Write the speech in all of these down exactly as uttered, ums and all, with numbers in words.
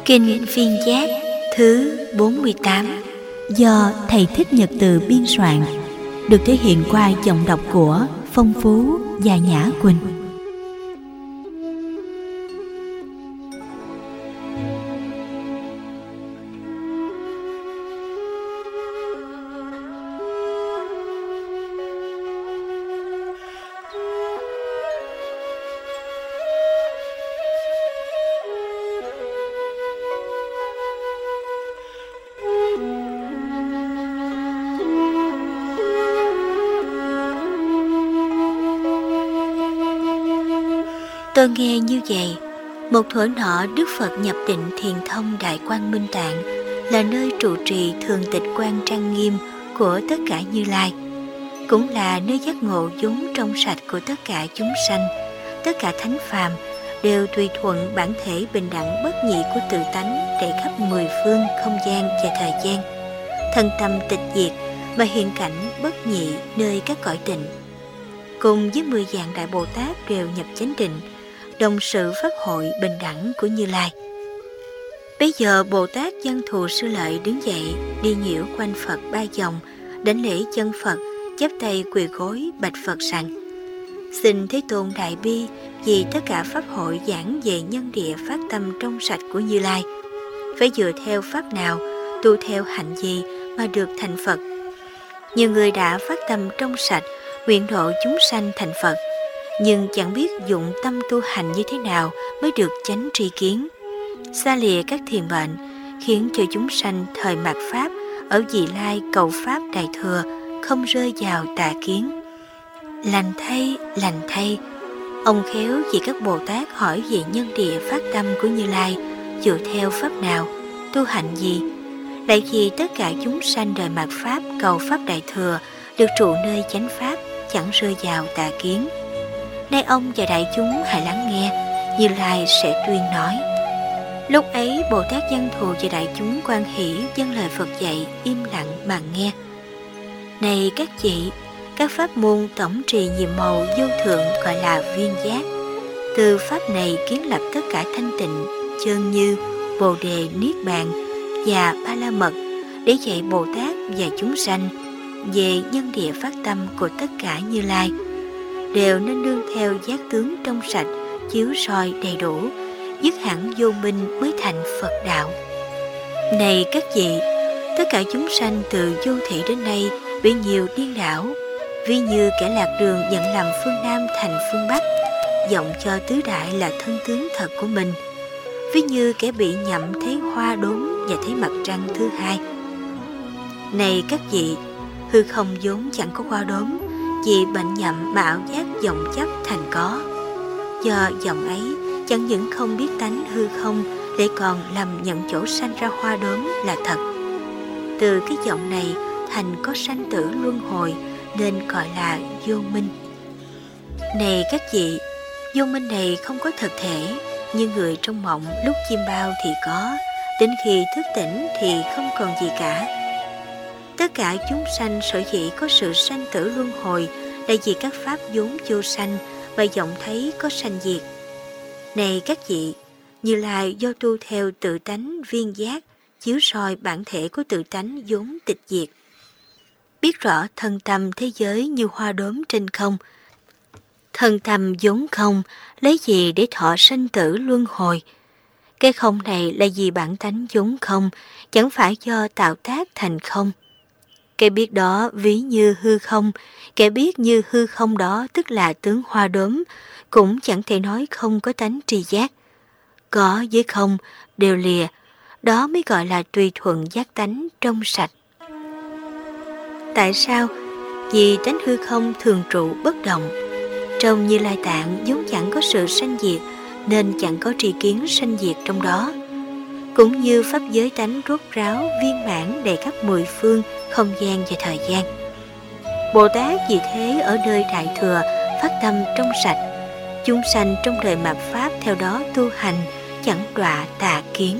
Kinh Viên Giác thứ bốn mươi tám do Thầy Thích Nhật Từ biên soạn, được thể hiện qua giọng đọc của Phong Phú và Nhã Quỳnh. Tôi nghe như vậy, một thuở nọ Đức Phật nhập định Thiền Thông Đại Quang Minh Tạng, là nơi trụ trì thường tịch quan trang nghiêm của tất cả Như Lai, cũng là nơi giác ngộ vốn trong sạch của tất cả chúng sanh. Tất cả thánh phàm đều tùy thuận bản thể bình đẳng bất nhị của tự tánh để khắp mười phương không gian và thời gian, thân tâm tịch diệt mà hiện cảnh bất nhị nơi các cõi tịnh. Cùng với mười vạn đại Bồ Tát đều nhập chánh định, đồng sự pháp hội bình đẳng của Như Lai. Bây giờ Bồ Tát Văn Thù Sư Lợi đứng dậy, đi nhiễu quanh Phật ba vòng, đảnh lễ chân Phật, chắp tay quỳ gối bạch Phật rằng: Xin Thế Tôn đại bi vì tất cả pháp hội giảng về nhân địa phát tâm trong sạch của Như Lai, phải dựa theo pháp nào, tu theo hạnh gì mà được thành Phật. Nhiều người đã phát tâm trong sạch, nguyện độ chúng sanh thành Phật, nhưng chẳng biết dụng tâm tu hành như thế nào mới được chánh tri kiến, xa lìa các thiền mệnh, khiến cho chúng sanh thời mạt Pháp ở vị lai cầu Pháp Đại Thừa không rơi vào tà kiến. Lành thay, lành thay, ông khéo vì các Bồ Tát hỏi về nhân địa phát tâm của Như Lai dựa theo pháp nào, tu hành gì, lại vì tất cả chúng sanh đời mạt Pháp cầu Pháp Đại Thừa được trụ nơi chánh Pháp, chẳng rơi vào tà kiến. Nay ông và đại chúng hãy lắng nghe, Như Lai sẽ tuyên nói. Lúc ấy Bồ Tát Văn Thù và đại chúng quan hỷ dâng lời Phật dạy, im lặng mà nghe. Này các vị, các pháp môn tổng trì nhiệm màu vô thượng gọi là viên giác. Từ pháp này kiến lập tất cả thanh tịnh, chân như, bồ đề, niết bàn và ba la mật, để dạy Bồ Tát và chúng sanh về nhân địa phát tâm của tất cả Như Lai, đều nên đương theo giác tướng trong sạch, chiếu soi đầy đủ, dứt hẳn vô minh mới thành Phật đạo. Này các vị, tất cả chúng sanh từ vô thị đến nay bị nhiều điên đảo, ví như kẻ lạc đường nhận làm phương Nam thành phương Bắc, vọng cho tứ đại là thân tướng thật của mình, ví như kẻ bị nhậm thấy hoa đốm và thấy mặt trăng thứ hai. Này các vị, hư không vốn chẳng có hoa đốm, vì bệnh nhậm mà ảo giác vọng chấp thành có. Do vọng ấy chẳng những không biết tánh hư không, lại còn lầm nhận chỗ sanh ra hoa đốm là thật. Từ cái vọng này thành có sanh tử luân hồi, nên gọi là vô minh. Này các vị, vô minh này không có thực thể, như người trong mộng lúc chim bao thì có, đến khi thức tỉnh thì không còn gì cả. Tất cả chúng sanh sở dĩ có sự sanh tử luân hồi là vì các pháp vốn vô sanh mà vọng thấy có sanh diệt. Này các vị, Như Lai do tu theo tự tánh viên giác, chiếu soi bản thể của tự tánh vốn tịch diệt, biết rõ thân tâm thế giới như hoa đốm trên không. Thân tâm vốn không, lấy gì để thọ sanh tử luân hồi? Cái không này là vì bản tánh vốn không, chẳng phải do tạo tác thành không. Cái biết đó ví như hư không, kẻ biết như hư không đó tức là tướng hoa đốm, cũng chẳng thể nói không có tánh tri giác. Có với không đều lìa, đó mới gọi là tùy thuận giác tánh trong sạch. Tại sao? Vì tánh hư không thường trụ bất động. Trong Như Lai Tạng vốn chẳng có sự sanh diệt, nên chẳng có tri kiến sanh diệt trong đó. Cũng như pháp giới tánh rốt ráo viên mãn đầy khắp mười phương không gian và thời gian. Bồ Tát vì thế ở nơi Đại Thừa phát tâm trong sạch, chúng sanh trong đời mạt Pháp theo đó tu hành, chẳng đọa tà kiến.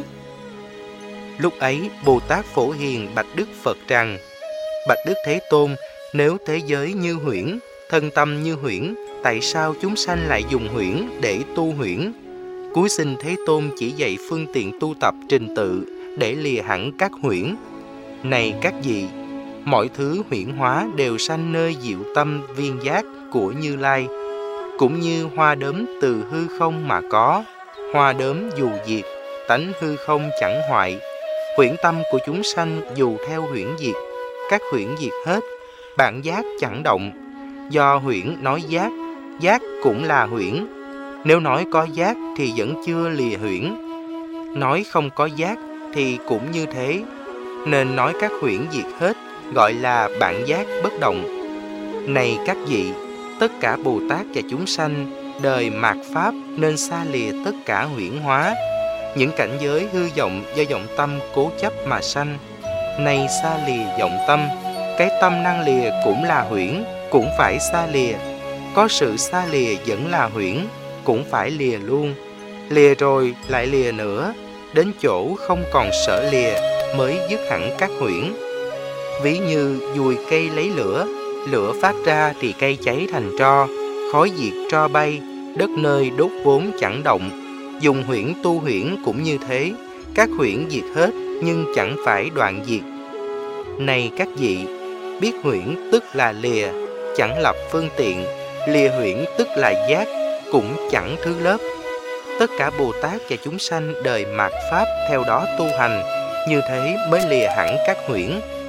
Lúc ấy Bồ Tát Phổ Hiền bạch Đức Phật rằng: Bạch Đức Thế Tôn, nếu thế giới như huyễn, thân tâm như huyễn, tại sao chúng sanh lại dùng huyễn để tu huyễn? Cuối sinh Thế Tôn chỉ dạy phương tiện tu tập trình tự để lìa hẳn các huyễn. Này các vị, mọi thứ huyễn hóa đều sanh nơi diệu tâm viên giác của Như Lai, cũng như hoa đốm từ hư không mà có. Hoa đốm dù diệt, tánh hư không chẳng hoại. Huyễn tâm của chúng sanh dù theo huyễn diệt, các huyễn diệt hết, bản giác chẳng động. Do huyễn nói giác, giác cũng là huyễn. Nếu nói có giác thì vẫn chưa lìa huyễn, nói không có giác thì cũng như thế. Nên nói các huyễn diệt hết, gọi là bản giác bất động. Này các vị, tất cả Bồ Tát và chúng sanh đời mạt Pháp nên xa lìa tất cả huyễn hóa, những cảnh giới hư vọng do vọng tâm cố chấp mà sanh. Này xa lìa vọng tâm, cái tâm năng lìa cũng là huyễn, cũng phải xa lìa. Có sự xa lìa vẫn là huyễn, cũng phải lìa luôn. Lìa rồi lại lìa nữa, đến chỗ không còn sợ lìa mới dứt hẳn các huyễn. Ví như dùi cây lấy lửa, lửa phát ra thì cây cháy thành tro, khói diệt tro bay, đất nơi đốt vốn chẳng động. Dùng huyễn tu huyễn cũng như thế, các huyễn diệt hết nhưng chẳng phải đoạn diệt. Này các vị, biết huyễn tức là lìa, chẳng lập phương tiện, lìa huyễn tức là giác, cũng chẳng thứ lớp. Tất cả Bồ Tát và chúng sanh đời mạt Pháp theo đó tu hành, như thế mới lìa hẳn các huyễn.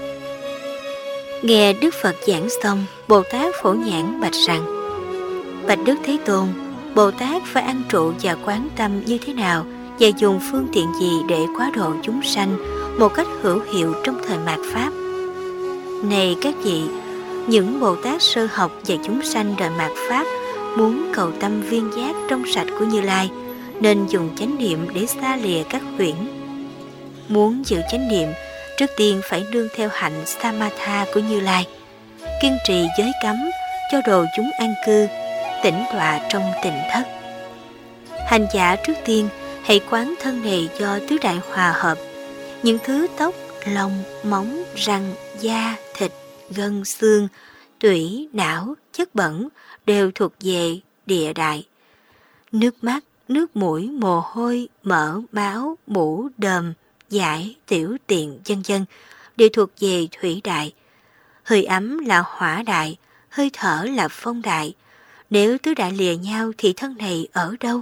Nghe Đức Phật giảng xong, Bồ Tát Phổ Nhãn bạch rằng: Bạch Đức Thế Tôn, Bồ Tát phải ăn trụ và quán tâm như thế nào, và dùng phương tiện gì để quá độ chúng sanh một cách hữu hiệu trong thời mạt Pháp? Này các vị, những Bồ Tát sơ học và chúng sanh đời mạt Pháp muốn cầu tâm viên giác trong sạch của Như Lai, nên dùng chánh niệm để xa lìa các huyễn. Muốn giữ chánh niệm, trước tiên phải nương theo hạnh Samatha của Như Lai, kiên trì giới cấm, cho đồ chúng an cư, tĩnh tọa trong tịnh thất. Hành giả trước tiên hãy quán thân này do tứ đại hòa hợp. Những thứ tóc, lông, móng, răng, da, thịt, gân, xương, tủy, não, chất bẩn đều thuộc về địa đại. Nước mắt, nước mũi, mồ hôi, mỡ, máu, mũ, đờm, giải, tiểu tiện, vân vân đều thuộc về thủy đại. Hơi ấm là hỏa đại, hơi thở là phong đại. Nếu tứ đại lìa nhau thì thân này ở đâu?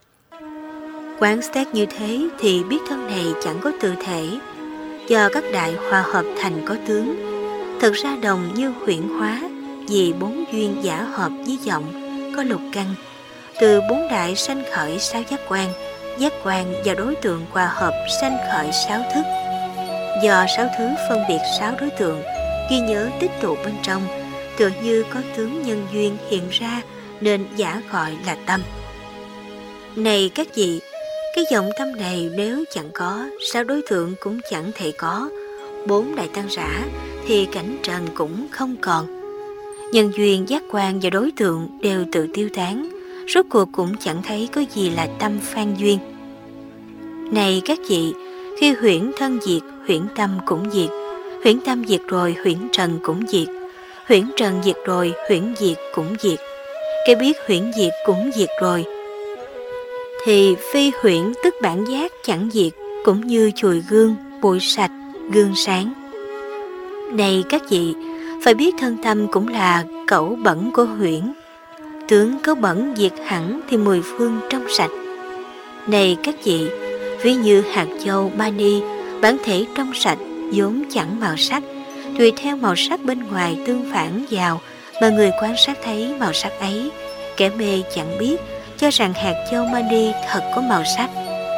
Quán xét như thế thì biết thân này chẳng có tự thể, do các đại hòa hợp thành có tướng. Thực ra đồng như huyễn hóa, vì bốn duyên giả hợp với vọng, có lục căn. Từ bốn đại sanh khởi sáu giác quan, giác quan và đối tượng hòa hợp sanh khởi sáu thức. Do sáu thứ phân biệt sáu đối tượng, ghi nhớ tích tụ bên trong, tựa như có tướng nhân duyên hiện ra, nên giả gọi là tâm. Này các vị, cái vọng tâm này nếu chẳng có, sáu đối tượng cũng chẳng thể có, bốn đại tăng rã thì cảnh trần cũng không còn. Nhân duyên, giác quan và đối tượng đều tự tiêu tán, rốt cuộc cũng chẳng thấy có gì là tâm phan duyên. Này các vị, khi huyễn thân diệt, huyễn tâm cũng diệt. Huyễn tâm diệt rồi, huyễn trần cũng diệt. Huyễn trần diệt rồi, huyễn diệt cũng diệt. Cái biết huyễn diệt cũng diệt rồi, thì phi huyễn tức bản giác chẳng diệt, cũng như chùi gương, bụi sạch, gương sáng. Này các vị, phải biết thân tâm cũng là cẩu bẩn của huyễn. Tướng cấu bẩn diệt hẳn thì mười phương trong sạch. Này các vị, ví như hạt châu mani, bản thể trong sạch, vốn chẳng màu sắc, tùy theo màu sắc bên ngoài tương phản vào mà người quan sát thấy màu sắc ấy. Kẻ mê chẳng biết, cho rằng hạt châu mani thật có màu sắc.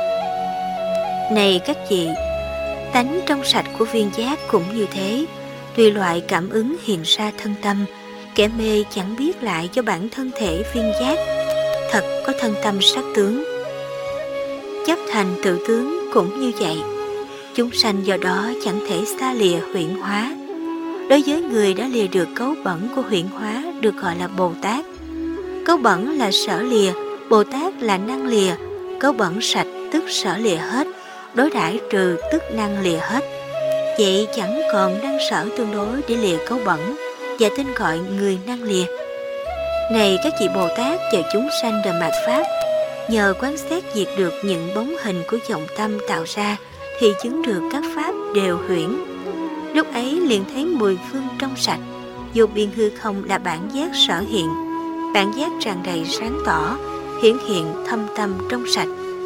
Này các vị, tánh trong sạch của viên giác cũng như thế, tùy loại cảm ứng hiện ra thân tâm. Kẻ mê chẳng biết lại cho bản thân thể viên giác thật có thân tâm sắc tướng. Chấp thành tự tướng cũng như vậy. Chúng sanh do đó chẳng thể xa lìa huyễn hóa. Đối với người đã lìa được cấu bẩn của huyễn hóa được gọi là Bồ Tát. Cấu bẩn là sở lìa, Bồ Tát là năng lìa. Cấu bẩn sạch tức sở lìa hết, đối đãi trừ tức năng lìa hết. Vậy chẳng còn năng sở tương đối để lìa cấu bẩn, và tên gọi người năng lìa. Này các vị Bồ Tát và chúng sanh đời mạt Pháp, nhờ quán xét diệt được những bóng hình của vọng tâm tạo ra thì chứng được các pháp đều huyễn. Lúc ấy liền thấy mười phương trong sạch, vô biên hư không là bản giác sở hiện. Bản giác tràn đầy sáng tỏ, hiển hiện thâm tâm trong sạch.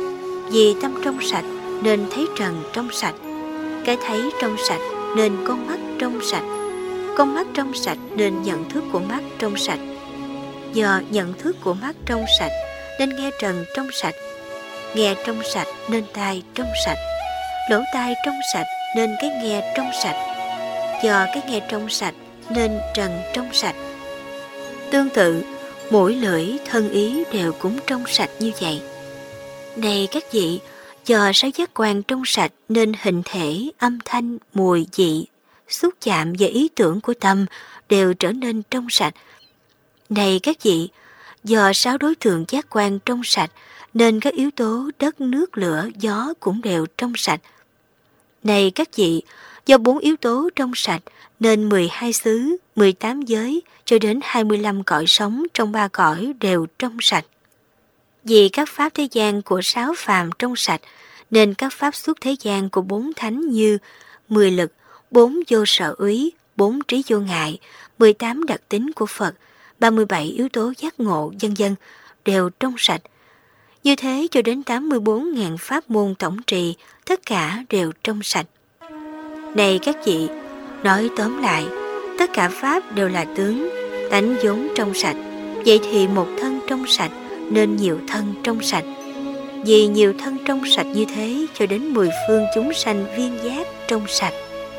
Vì tâm trong sạch nên thấy trần trong sạch, cái thấy trong sạch nên con mắt trong sạch, con mắt trong sạch nên nhận thức của mắt trong sạch. Do nhận thức của mắt trong sạch nên nghe trần trong sạch, nghe trong sạch nên tai trong sạch, lỗ tai trong sạch nên cái nghe trong sạch. Do cái nghe trong sạch nên trần trong sạch. Tương tự, mũi lưỡi thân ý đều cũng trong sạch như vậy. Này các vị, do sáu giác quan trong sạch nên hình thể, âm thanh, mùi, vị, xúc chạm và ý tưởng của tâm đều trở nên trong sạch. Này các vị, do sáu đối tượng giác quan trong sạch nên các yếu tố đất, nước, lửa, gió cũng đều trong sạch. Này các vị, do bốn yếu tố trong sạch nên mười hai xứ, mười tám giới cho đến hai mươi lăm cõi sống trong ba cõi đều trong sạch. Vì các pháp thế gian của sáu phàm trong sạch nên các pháp xuất thế gian của bốn thánh như mười lực, bốn vô sở úy, bốn trí vô ngại, mười tám đặc tính của Phật, ba mươi bảy yếu tố giác ngộ, vân vân đều trong sạch. Như thế cho đến tám mươi bốn nghìn pháp môn tổng trì, tất cả đều trong sạch. Này các vị, nói tóm lại, tất cả pháp đều là tướng, tánh vốn trong sạch. Vậy thì một thân trong sạch nên nhiều thân trong sạch. Vì nhiều thân trong sạch như thế cho đến mười phương chúng sanh viên giác trong sạch.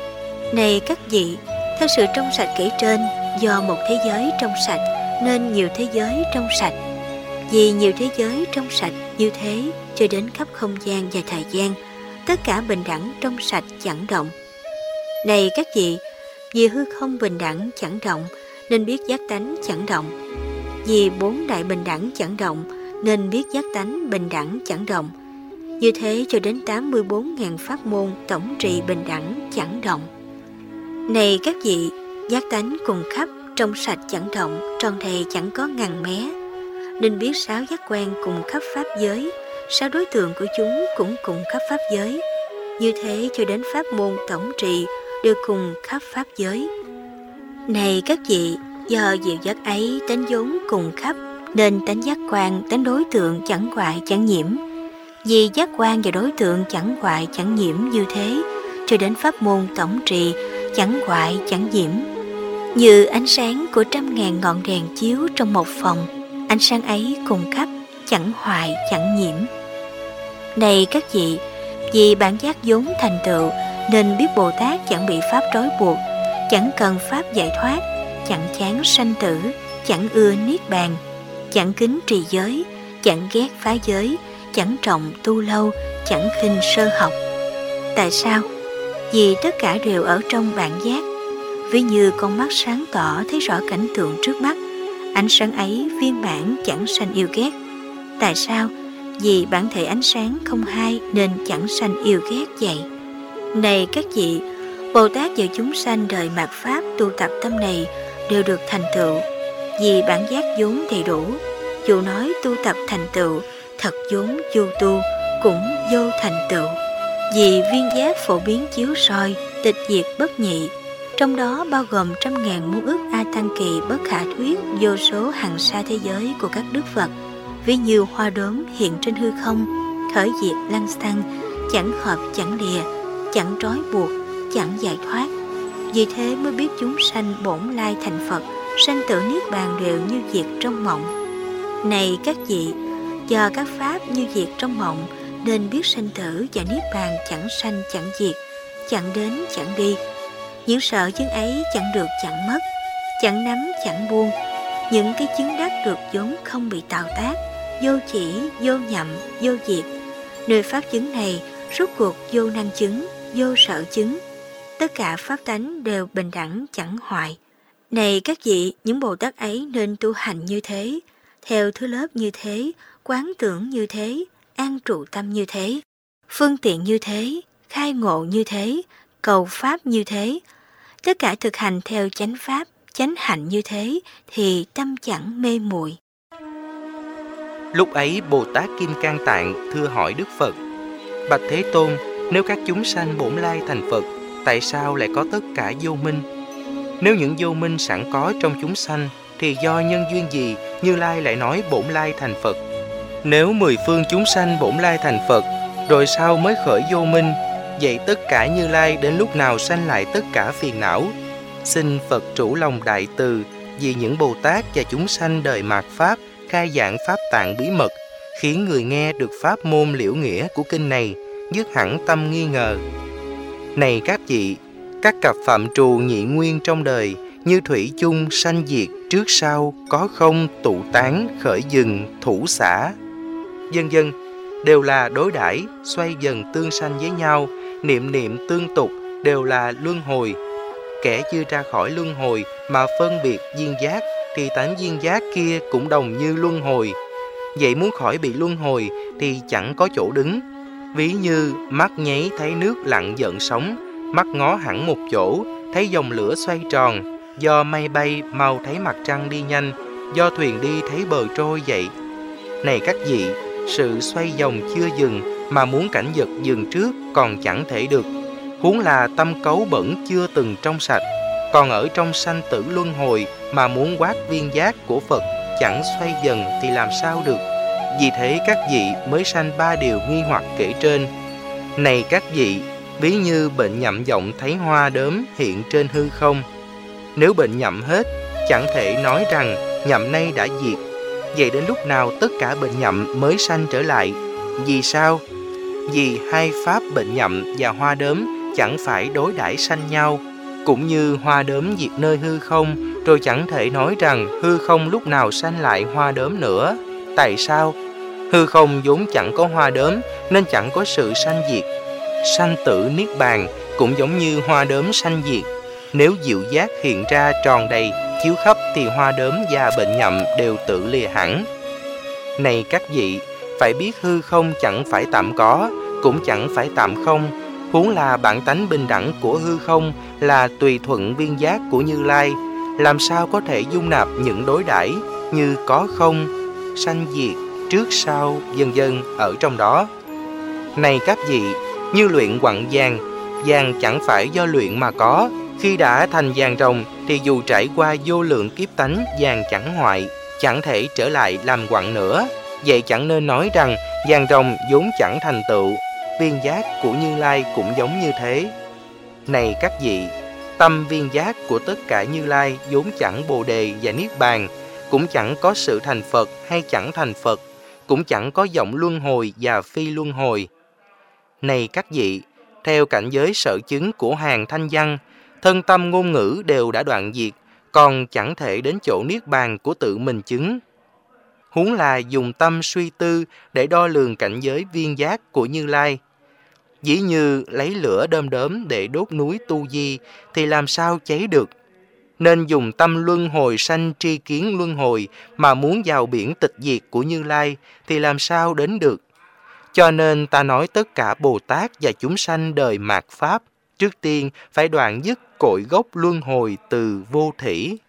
Này các vị, theo sự trong sạch kể trên, do một thế giới trong sạch nên nhiều thế giới trong sạch. Vì nhiều thế giới trong sạch như thế cho đến khắp không gian và thời gian, tất cả bình đẳng trong sạch chẳng động. Này các vị, vì hư không bình đẳng chẳng động nên biết giác tánh chẳng động. Vì bốn đại bình đẳng chẳng động nên biết giác tánh bình đẳng chẳng động. Như thế cho đến tám mươi bốn nghìn pháp môn tổng trì bình đẳng chẳng động. Này các vị, giác tánh cùng khắp trong sạch chẳng động, tròn đầy chẳng có ngằn mé. Nên biết sáu giác quan cùng khắp pháp giới, sáu đối tượng của chúng cũng cùng khắp pháp giới. Như thế cho đến pháp môn tổng trì đều cùng khắp pháp giới. Này các vị, do diệu giác ấy tánh vốn cùng khắp nên tánh giác quan, tánh đối tượng chẳng hoại chẳng nhiễm. Vì giác quan và đối tượng chẳng hoại chẳng nhiễm như thế cho đến pháp môn tổng trì chẳng hoại chẳng nhiễm. Như ánh sáng của trăm ngàn ngọn đèn chiếu trong một phòng, ánh sáng ấy cùng khắp chẳng hoại chẳng nhiễm. Này các vị, vì bản giác vốn thành tựu nên biết Bồ Tát chẳng bị pháp trói buộc, chẳng cần pháp giải thoát, chẳng chán sanh tử, chẳng ưa niết bàn, chẳng kính trì giới, chẳng ghét phá giới, chẳng trọng tu lâu, chẳng khinh sơ học. Tại sao? Vì tất cả đều ở trong bản giác. Ví như con mắt sáng tỏ thấy rõ cảnh tượng trước mắt, ánh sáng ấy viên mãn chẳng sanh yêu ghét. Tại sao? Vì bản thể ánh sáng không hai nên chẳng sanh yêu ghét vậy. Này các vị, Bồ Tát và chúng sanh đời mạt Pháp tu tập tâm này đều được thành tựu. Vì bản giác vốn đầy đủ, dù nói tu tập thành tựu, thật vốn vô tu, cũng vô thành tựu. Vì viên giác phổ biến chiếu soi, tịch diệt bất nhị, trong đó bao gồm trăm ngàn muôn ức A Tăng Kỳ bất khả thuyết vô số hằng sa thế giới của các đức Phật, ví như hoa đốm hiện trên hư không, khởi diệt lăng xăng, chẳng hợp chẳng lìa, chẳng trói buộc, chẳng giải thoát. Vì thế mới biết chúng sanh bổn lai thành Phật, sanh tử niết bàn đều như diệt trong mộng. Này các vị, do các pháp như diệt trong mộng nên biết sanh tử và niết bàn chẳng sanh chẳng diệt, chẳng đến chẳng đi. Những sợ chứng ấy chẳng được chẳng mất, chẳng nắm chẳng buông. Những cái chứng đắc được vốn không bị tạo tác, vô chỉ, vô nhậm, vô diệt. Nơi pháp chứng này rốt cuộc vô năng chứng, vô sợ chứng. Tất cả pháp tánh đều bình đẳng chẳng hoại. Này các vị, những Bồ Tát ấy nên tu hành như thế, theo thứ lớp như thế, quán tưởng như thế, an trụ tâm như thế, phương tiện như thế, khai ngộ như thế, cầu pháp như thế. Tất cả thực hành theo chánh pháp, chánh hạnh như thế thì tâm chẳng mê muội. Lúc ấy Bồ Tát Kim Cang Tạng thưa hỏi Đức Phật: Bạch Thế Tôn, nếu các chúng sanh bổn lai thành Phật, tại sao lại có tất cả vô minh? Nếu những vô minh sẵn có trong chúng sanh, thì do nhân duyên gì Như Lai lại nói bổn lai thành Phật? Nếu mười phương chúng sanh bổn lai thành Phật, rồi sao mới khởi vô minh? Vậy tất cả Như Lai đến lúc nào sanh lại tất cả phiền não? Xin Phật trũ lòng đại từ, vì những Bồ Tát và chúng sanh đời mạt Pháp khai giảng Pháp tạng bí mật, khiến người nghe được pháp môn liễu nghĩa của kinh này, dứt hẳn tâm nghi ngờ. Này các vị, các cặp phạm trù nhị nguyên trong đời, như thủy chung sanh diệt, trước sau, có không, tụ tán, khởi dừng, thủ xả, vân vân, đều là đối đãi, xoay dần tương sanh với nhau, niệm niệm tương tục, đều là luân hồi. Kẻ chưa ra khỏi luân hồi mà phân biệt duyên giác, thì tánh duyên giác kia cũng đồng như luân hồi. Vậy muốn khỏi bị luân hồi thì chẳng có chỗ đứng. Ví như mắt nháy thấy nước lặng giận sóng, mắt ngó hẳn một chỗ, thấy dòng lửa xoay tròn, do mây bay mau thấy mặt trăng đi nhanh, do thuyền đi thấy bờ trôi vậy. Này các vị, sự xoay vòng chưa dừng mà muốn cảnh vật dừng trước còn chẳng thể được. Huống là tâm cấu bẩn chưa từng trong sạch, còn ở trong sanh tử luân hồi mà muốn quát viên giác của Phật chẳng xoay dần thì làm sao được. Vì thế các vị mới sanh ba điều nghi hoặc kể trên. Này các vị, ví như bệnh nhậm vọng thấy hoa đốm hiện trên hư không. Nếu bệnh nhậm hết, chẳng thể nói rằng nhậm nay đã diệt. Vậy đến lúc nào tất cả bệnh nhậm mới sanh trở lại? Vì sao? Vì hai pháp bệnh nhậm và hoa đốm chẳng phải đối đãi sanh nhau. Cũng như hoa đốm diệt nơi hư không, rồi chẳng thể nói rằng hư không lúc nào sanh lại hoa đốm nữa. Tại sao? Hư không vốn chẳng có hoa đốm, nên chẳng có sự sanh diệt. Sanh tử niết bàn cũng giống như hoa đốm sanh diệt. Nếu diệu giác hiện ra tròn đầy, chiếu khắp, thì hoa đốm và bệnh nhậm đều tự lìa hẳn. Này các vị, phải biết hư không chẳng phải tạm có, cũng chẳng phải tạm không. Huống là bản tánh bình đẳng của hư không là tùy thuận viên giác của Như Lai, làm sao có thể dung nạp những đối đãi như có không, sanh diệt, trước sau, vân vân ở trong đó. Này các vị, như luyện quặng vàng, vàng chẳng phải do luyện mà có. Khi đã thành vàng ròng thì dù trải qua vô lượng kiếp tánh, vàng chẳng hoại, chẳng thể trở lại làm quặng nữa. Vậy chẳng nên nói rằng vàng ròng vốn chẳng thành tựu. Viên giác của Như Lai cũng giống như thế. Này các vị, tâm viên giác của tất cả Như Lai vốn chẳng bồ đề và niết bàn, cũng chẳng có sự thành Phật hay chẳng thành Phật, cũng chẳng có vọng luân hồi và phi luân hồi. Này các vị, theo cảnh giới sở chứng của hàng thanh văn, thân tâm ngôn ngữ đều đã đoạn diệt, còn chẳng thể đến chỗ niết bàn của tự mình chứng. Huống là dùng tâm suy tư để đo lường cảnh giới viên giác của Như Lai. Dĩ như lấy lửa đom đóm để đốt núi Tu Di thì làm sao cháy được. Nên dùng tâm luân hồi sanh tri kiến luân hồi mà muốn vào biển tịch diệt của Như Lai thì làm sao đến được. Cho nên ta nói tất cả Bồ Tát và chúng sanh đời mạt Pháp trước tiên phải đoạn dứt cội gốc luân hồi từ vô thỉ.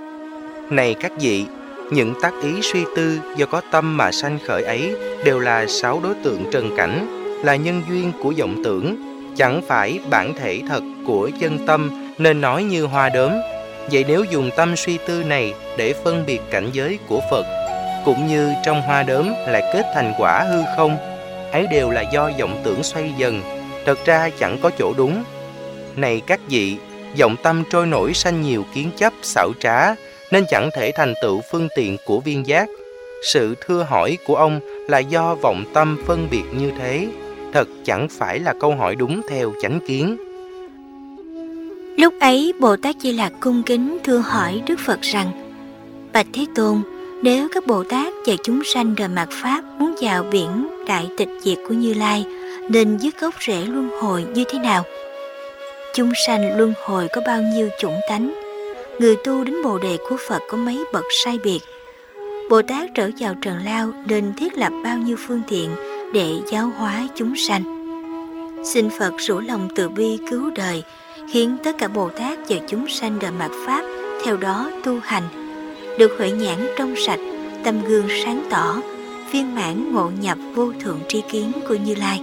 Này các vị, những tác ý suy tư do có tâm mà sanh khởi ấy đều là sáu đối tượng trần cảnh, là nhân duyên của vọng tưởng, chẳng phải bản thể thật của chân tâm, nên nói như hoa đốm. Vậy nếu dùng tâm suy tư này để phân biệt cảnh giới của Phật, cũng như trong hoa đốm lại kết thành quả hư không, ấy đều là do vọng tưởng xoay dần, thật ra chẳng có chỗ đúng. Này các vị, vọng tâm trôi nổi sanh nhiều kiến chấp xảo trá, nên chẳng thể thành tựu phương tiện của viên giác. Sự thưa hỏi của ông là do vọng tâm phân biệt như thế, thật chẳng phải là câu hỏi đúng theo chánh kiến. Lúc ấy Bồ Tát Di Lặc cung kính thưa hỏi Đức Phật rằng: Bạch Thế Tôn, nếu các Bồ Tát và chúng sanh đời mạt Pháp muốn vào biển đại tịch diệt của Như Lai, nên dứt gốc rễ luân hồi như thế nào? Chúng sanh luân hồi có bao nhiêu chủng tánh? Người tu đến Bồ đề của Phật có mấy bậc sai biệt? Bồ Tát trở vào trần lao nên thiết lập bao nhiêu phương tiện để giáo hóa chúng sanh? Xin Phật rủ lòng từ bi cứu đời, khiến tất cả Bồ Tát và chúng sanh đời mạt Pháp theo đó tu hành, được huệ nhãn trong sạch, tâm gương sáng tỏ, viên mãn ngộ nhập vô thượng tri kiến của Như Lai.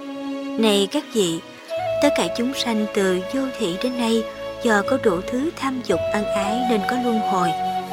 Này các vị, tất cả chúng sanh từ vô thỉ đến nay do có đủ thứ tham dục ân ái nên có luân hồi.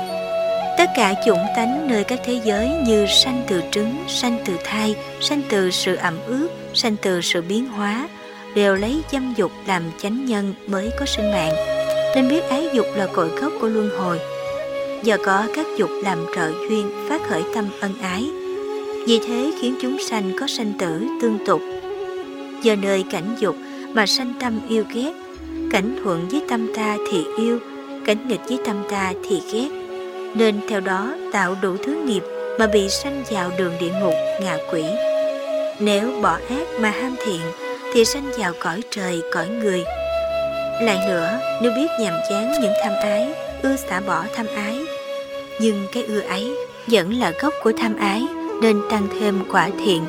Tất cả chủng tánh nơi các thế giới như sanh từ trứng, sanh từ thai, sanh từ sự ẩm ướt, sanh từ sự biến hóa, đều lấy dâm dục làm chánh nhân mới có sinh mạng, nên biết ái dục là cội gốc của luân hồi. Do có các dục làm trợ duyên phát khởi tâm ân ái, vì thế khiến chúng sanh có sanh tử tương tục. Do nơi cảnh dục mà sanh tâm yêu ghét, cảnh thuận với tâm ta thì yêu, cảnh nghịch với tâm ta thì ghét, nên theo đó tạo đủ thứ nghiệp mà bị sanh vào đường địa ngục, ngạ quỷ. Nếu bỏ ác mà ham thiện thì sanh vào cõi trời, cõi người. Lại nữa, nếu biết nhàm chán những tham ái, ưa xả bỏ tham ái, nhưng cái ưa ấy vẫn là gốc của tham ái, nên tăng thêm quả thiện.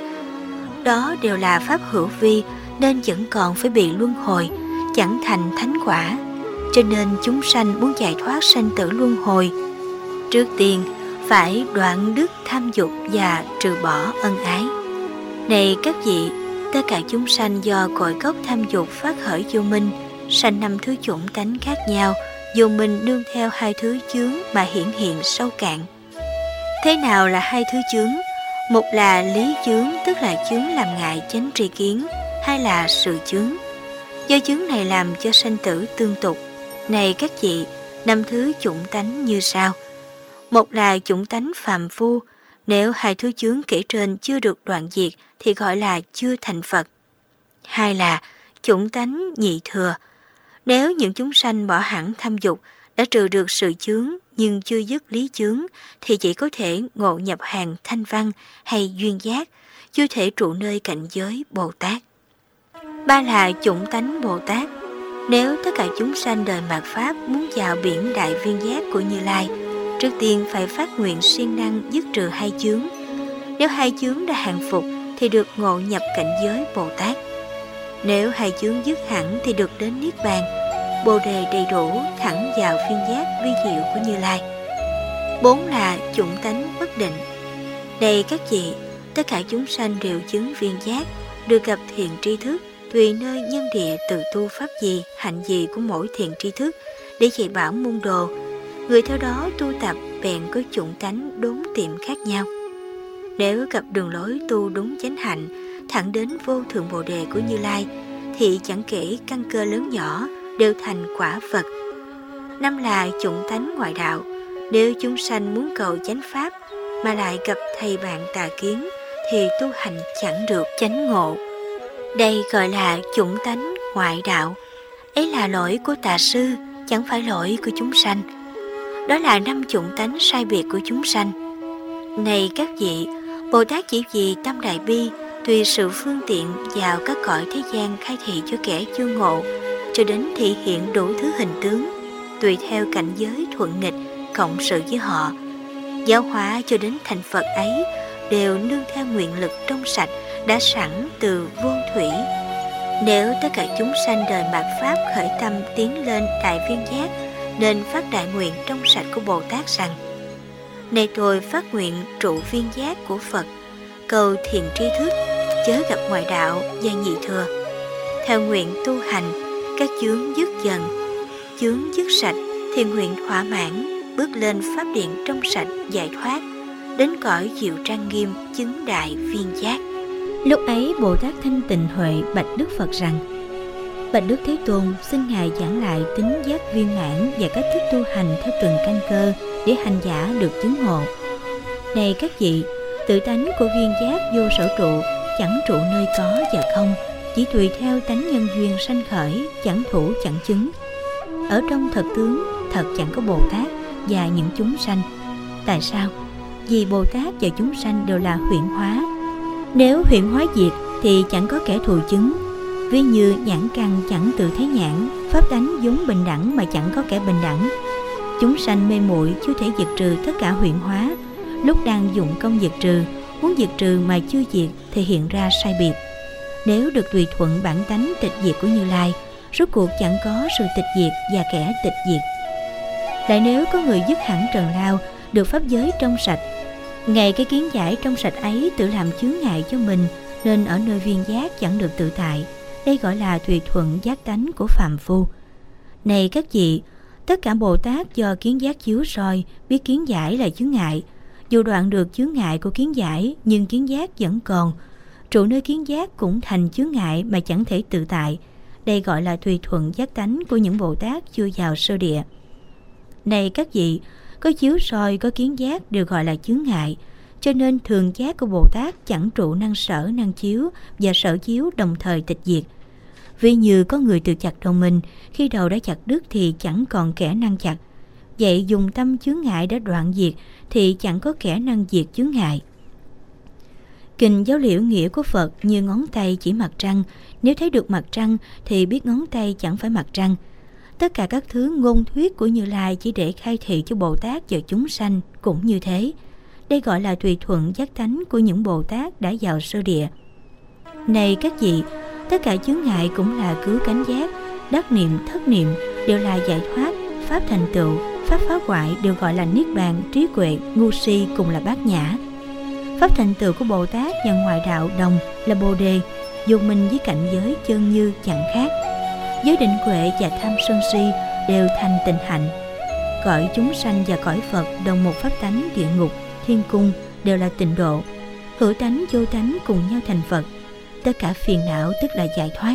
Đó đều là pháp hữu vi, nên vẫn còn phải bị luân hồi, chẳng thành thánh quả. Cho nên chúng sanh muốn giải thoát sanh tử luân hồi, trước tiên phải đoạn dứt tham dục và trừ bỏ ân ái. Này các vị, tất cả chúng sanh do cội gốc tham dục phát khởi vô minh, sanh năm thứ chủng tánh khác nhau, vô minh nương theo hai thứ chướng mà hiển hiện sâu cạn. Thế nào là hai thứ chướng? Một là lý chướng, tức là chướng làm ngại chánh tri kiến, hai là sự chướng. Do chướng này làm cho sanh tử tương tục. Này các vị, năm thứ chủng tánh như sau. Một là chủng tánh phàm phu, nếu hai thứ chướng kể trên chưa được đoạn diệt thì gọi là chưa thành Phật. Hai là chủng tánh nhị thừa, nếu những chúng sanh bỏ hẳn tham dục, đã trừ được sự chướng nhưng chưa dứt lý chướng thì chỉ có thể ngộ nhập hàng thanh văn hay duyên giác, chưa thể trụ nơi cảnh giới Bồ Tát. Ba là chủng tánh Bồ Tát, nếu tất cả chúng sanh đời mạt Pháp muốn vào biển đại viên giác của Như Lai, trước tiên phải phát nguyện siêng năng dứt trừ hai chướng. Nếu hai chướng đã hàng phục thì được ngộ nhập cảnh giới Bồ Tát. Nếu hai chướng dứt hẳn thì được đến Niết Bàn, Bồ Đề đầy đủ, thẳng vào viên giác vi diệu của Như Lai. Bốn là chủng tánh bất định. Đây các vị, tất cả chúng sanh đều chứng viên giác, được gặp thiện tri thức, tùy nơi nhân địa tự tu pháp gì, hạnh gì của mỗi thiện tri thức, để dạy bảo môn đồ. Người theo đó tu tập bèn có chủng tánh đốn tiệm khác nhau. Nếu gặp đường lối tu đúng chánh hạnh, thẳng đến vô thượng Bồ Đề của Như Lai, thì chẳng kể căn cơ lớn nhỏ, đều thành quả Phật. Năm là chủng tánh ngoại đạo, nếu chúng sanh muốn cầu chánh pháp mà lại gặp thầy bạn tà kiến thì tu hành chẳng được chánh ngộ. Đây gọi là chủng tánh ngoại đạo. Ấy là lỗi của tà sư, chẳng phải lỗi của chúng sanh. Đó là năm chủng tánh sai biệt của chúng sanh. Này các vị, Bồ Tát chỉ vì tâm đại bi, tùy sự phương tiện vào các cõi thế gian khai thị cho kẻ chưa ngộ, cho đến thị hiện đủ thứ hình tướng, tùy theo cảnh giới thuận nghịch, cộng sự với họ. Giáo hóa cho đến thành Phật ấy đều nương theo nguyện lực trong sạch đã sẵn từ vô thủy. Nếu tất cả chúng sanh đời mạt Pháp khởi tâm tiến lên đại viên giác, nên phát đại nguyện trong sạch của Bồ Tát rằng: này tôi phát nguyện trụ viên giác của Phật, cầu thiền tri thức, chớ gặp ngoại đạo và nhị thừa. Theo nguyện tu hành, các chướng dứt dần, chướng dứt sạch thì nguyện thỏa mãn, bước lên pháp điện trong sạch giải thoát, đến cõi diệu trang nghiêm chứng đại viên giác. Lúc ấy Bồ Tát Thanh Tịnh Huệ bạch Đức Phật rằng: bạch Đức Thế Tôn, xin Ngài giảng lại tính giác viên mãn và cách thức tu hành theo từng căn cơ để hành giả được chứng ngộ. Này các vị, tự tánh của viên giác vô sở trụ, chẳng trụ nơi có và không, chỉ tùy theo tánh nhân duyên sanh khởi, chẳng thủ chẳng chứng. Ở trong thật tướng, thật chẳng có Bồ Tát và những chúng sanh. Tại sao? Vì Bồ Tát và chúng sanh đều là huyễn hóa. Nếu huyễn hóa diệt thì chẳng có kẻ thù chứng. Ví như nhãn căn chẳng tự thấy nhãn, pháp tánh vốn bình đẳng mà chẳng có kẻ bình đẳng. Chúng sanh mê muội chưa thể diệt trừ tất cả huyễn hóa. Lúc đang dụng công diệt trừ, muốn diệt trừ mà chưa diệt thì hiện ra sai biệt. Nếu được tùy thuận bản tánh tịch diệt của Như Lai, rốt cuộc chẳng có sự tịch diệt và kẻ tịch diệt. Lại nếu có người dứt hẳn trần lao, được pháp giới trong sạch, Ngày cái kiến giải trong sạch ấy tự làm chướng ngại cho mình, nên ở nơi viên giác chẳng được tự tại. Đây gọi là tùy thuận giác tánh của phàm phu. Này các vị, tất cả Bồ Tát do kiến giác chiếu soi, biết kiến giải là chướng ngại. Dù đoạn được chướng ngại của kiến giải, nhưng kiến giác vẫn còn. Trụ nơi kiến giác cũng thành chướng ngại mà chẳng thể tự tại. Đây gọi là tùy thuận giác tánh của những Bồ Tát chưa vào sơ địa. Này các vị, có chiếu soi, có kiến giác đều gọi là chướng ngại. Cho nên thường giác của Bồ Tát chẳng trụ năng sở, năng chiếu và sở chiếu đồng thời tịch diệt. Vì như có người tự chặt đầu mình, khi đầu đã chặt đứt thì chẳng còn kẻ năng chặt. Vậy dùng tâm chướng ngại đã đoạn diệt thì chẳng có kẻ năng diệt chướng ngại. Kinh giáo liễu nghĩa của Phật như ngón tay chỉ mặt trăng. Nếu thấy được mặt trăng thì biết ngón tay chẳng phải mặt trăng. Tất cả các thứ ngôn thuyết của Như Lai chỉ để khai thị cho Bồ Tát và chúng sanh cũng như thế. Đây gọi là tùy thuận giác tánh của những Bồ Tát đã vào sơ địa. Này các vị, tất cả chướng ngại cũng là cứu cánh giác, đắc niệm, thất niệm đều là giải thoát, pháp thành tựu, pháp phá hoại đều gọi là niết bàn, trí huệ, ngu si cùng là bát nhã. Pháp thành tựu của Bồ Tát và ngoại đạo đồng là Bồ đề, dùng mình với cảnh giới chân như chẳng khác. Giới định huệ và tham sân si đều thành tịnh hạnh. Cõi chúng sanh và cõi Phật đồng một pháp tánh, địa ngục, thiên cung đều là tịnh độ. Hữu tánh, vô tánh cùng nhau thành Phật. Tất cả phiền não tức là giải thoát.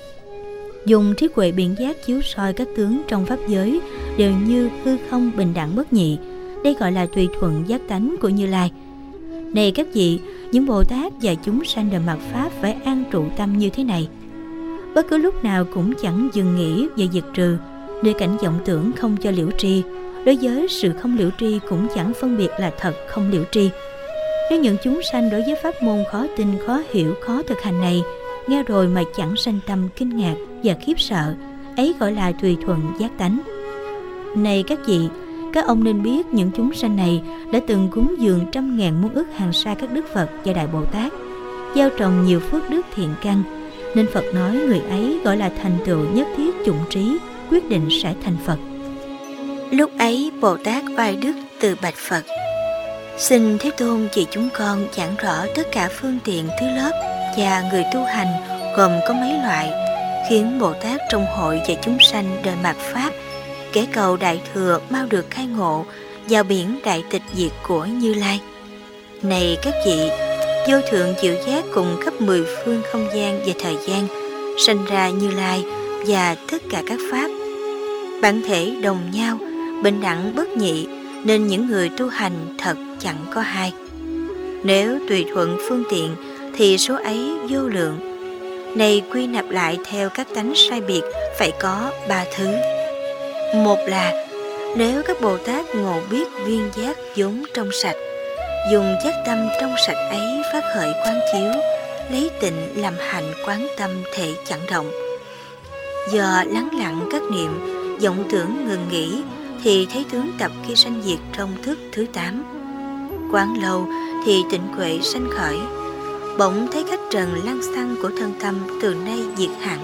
Dùng trí huệ biện giác chiếu soi các tướng trong pháp giới đều như hư không bình đẳng bất nhị. Đây gọi là tùy thuận giác tánh của Như Lai. Này các vị, những Bồ Tát và chúng sanh đời mạt pháp phải an trụ tâm như thế này. Bất cứ lúc nào cũng chẳng dừng nghỉ và diệt trừ. Nơi cảnh vọng tưởng không cho liễu tri, đối với sự không liễu tri cũng chẳng phân biệt là thật không liễu tri. Nếu những chúng sanh đối với pháp môn khó tin, khó hiểu, khó thực hành này nghe rồi mà chẳng sanh tâm kinh ngạc và khiếp sợ, ấy gọi là tùy thuận giác tánh. Này các vị, các ông nên biết những chúng sanh này đã từng cúng dường trăm ngàn muôn ức hàng sa các đức Phật và Đại Bồ Tát, gieo trồng nhiều phước đức thiện căn, nên Phật nói người ấy gọi là thành tựu nhất thiết chủng trí, quyết định sẽ thành Phật. Lúc ấy Bồ Tát oai đức từ bạch Phật: Xin Thế Tôn chỉ chúng con giảng rõ tất cả phương tiện thứ lớp và người tu hành gồm có mấy loại, khiến Bồ Tát trong hội và chúng sanh đời mạt pháp, kẻ cầu đại thừa mau được khai ngộ vào biển đại tịch diệt của Như Lai. Này các vị, vô thượng diệu giác cùng khắp mười phương không gian và thời gian, sanh ra Như Lai và tất cả các pháp, bản thể đồng nhau, bình đẳng bất nhị, nên những người tu hành thật chẳng có hai. Nếu tùy thuận phương tiện thì số ấy vô lượng. Này quy nạp lại theo các tánh sai biệt phải có ba thứ. Một là nếu các Bồ Tát ngộ biết viên giác vốn trong sạch, dùng giác tâm trong sạch ấy phát khởi quán chiếu, lấy tịnh làm hạnh quán tâm thể chẳng động. Do lắng lặng các niệm, vọng tưởng ngừng nghỉ, thì thấy tướng tập khi sanh diệt trong thức thứ tám. Quán lâu thì tịnh huệ sanh khởi, bỗng thấy khách trần lăng xăng của thân tâm từ nay diệt hẳn.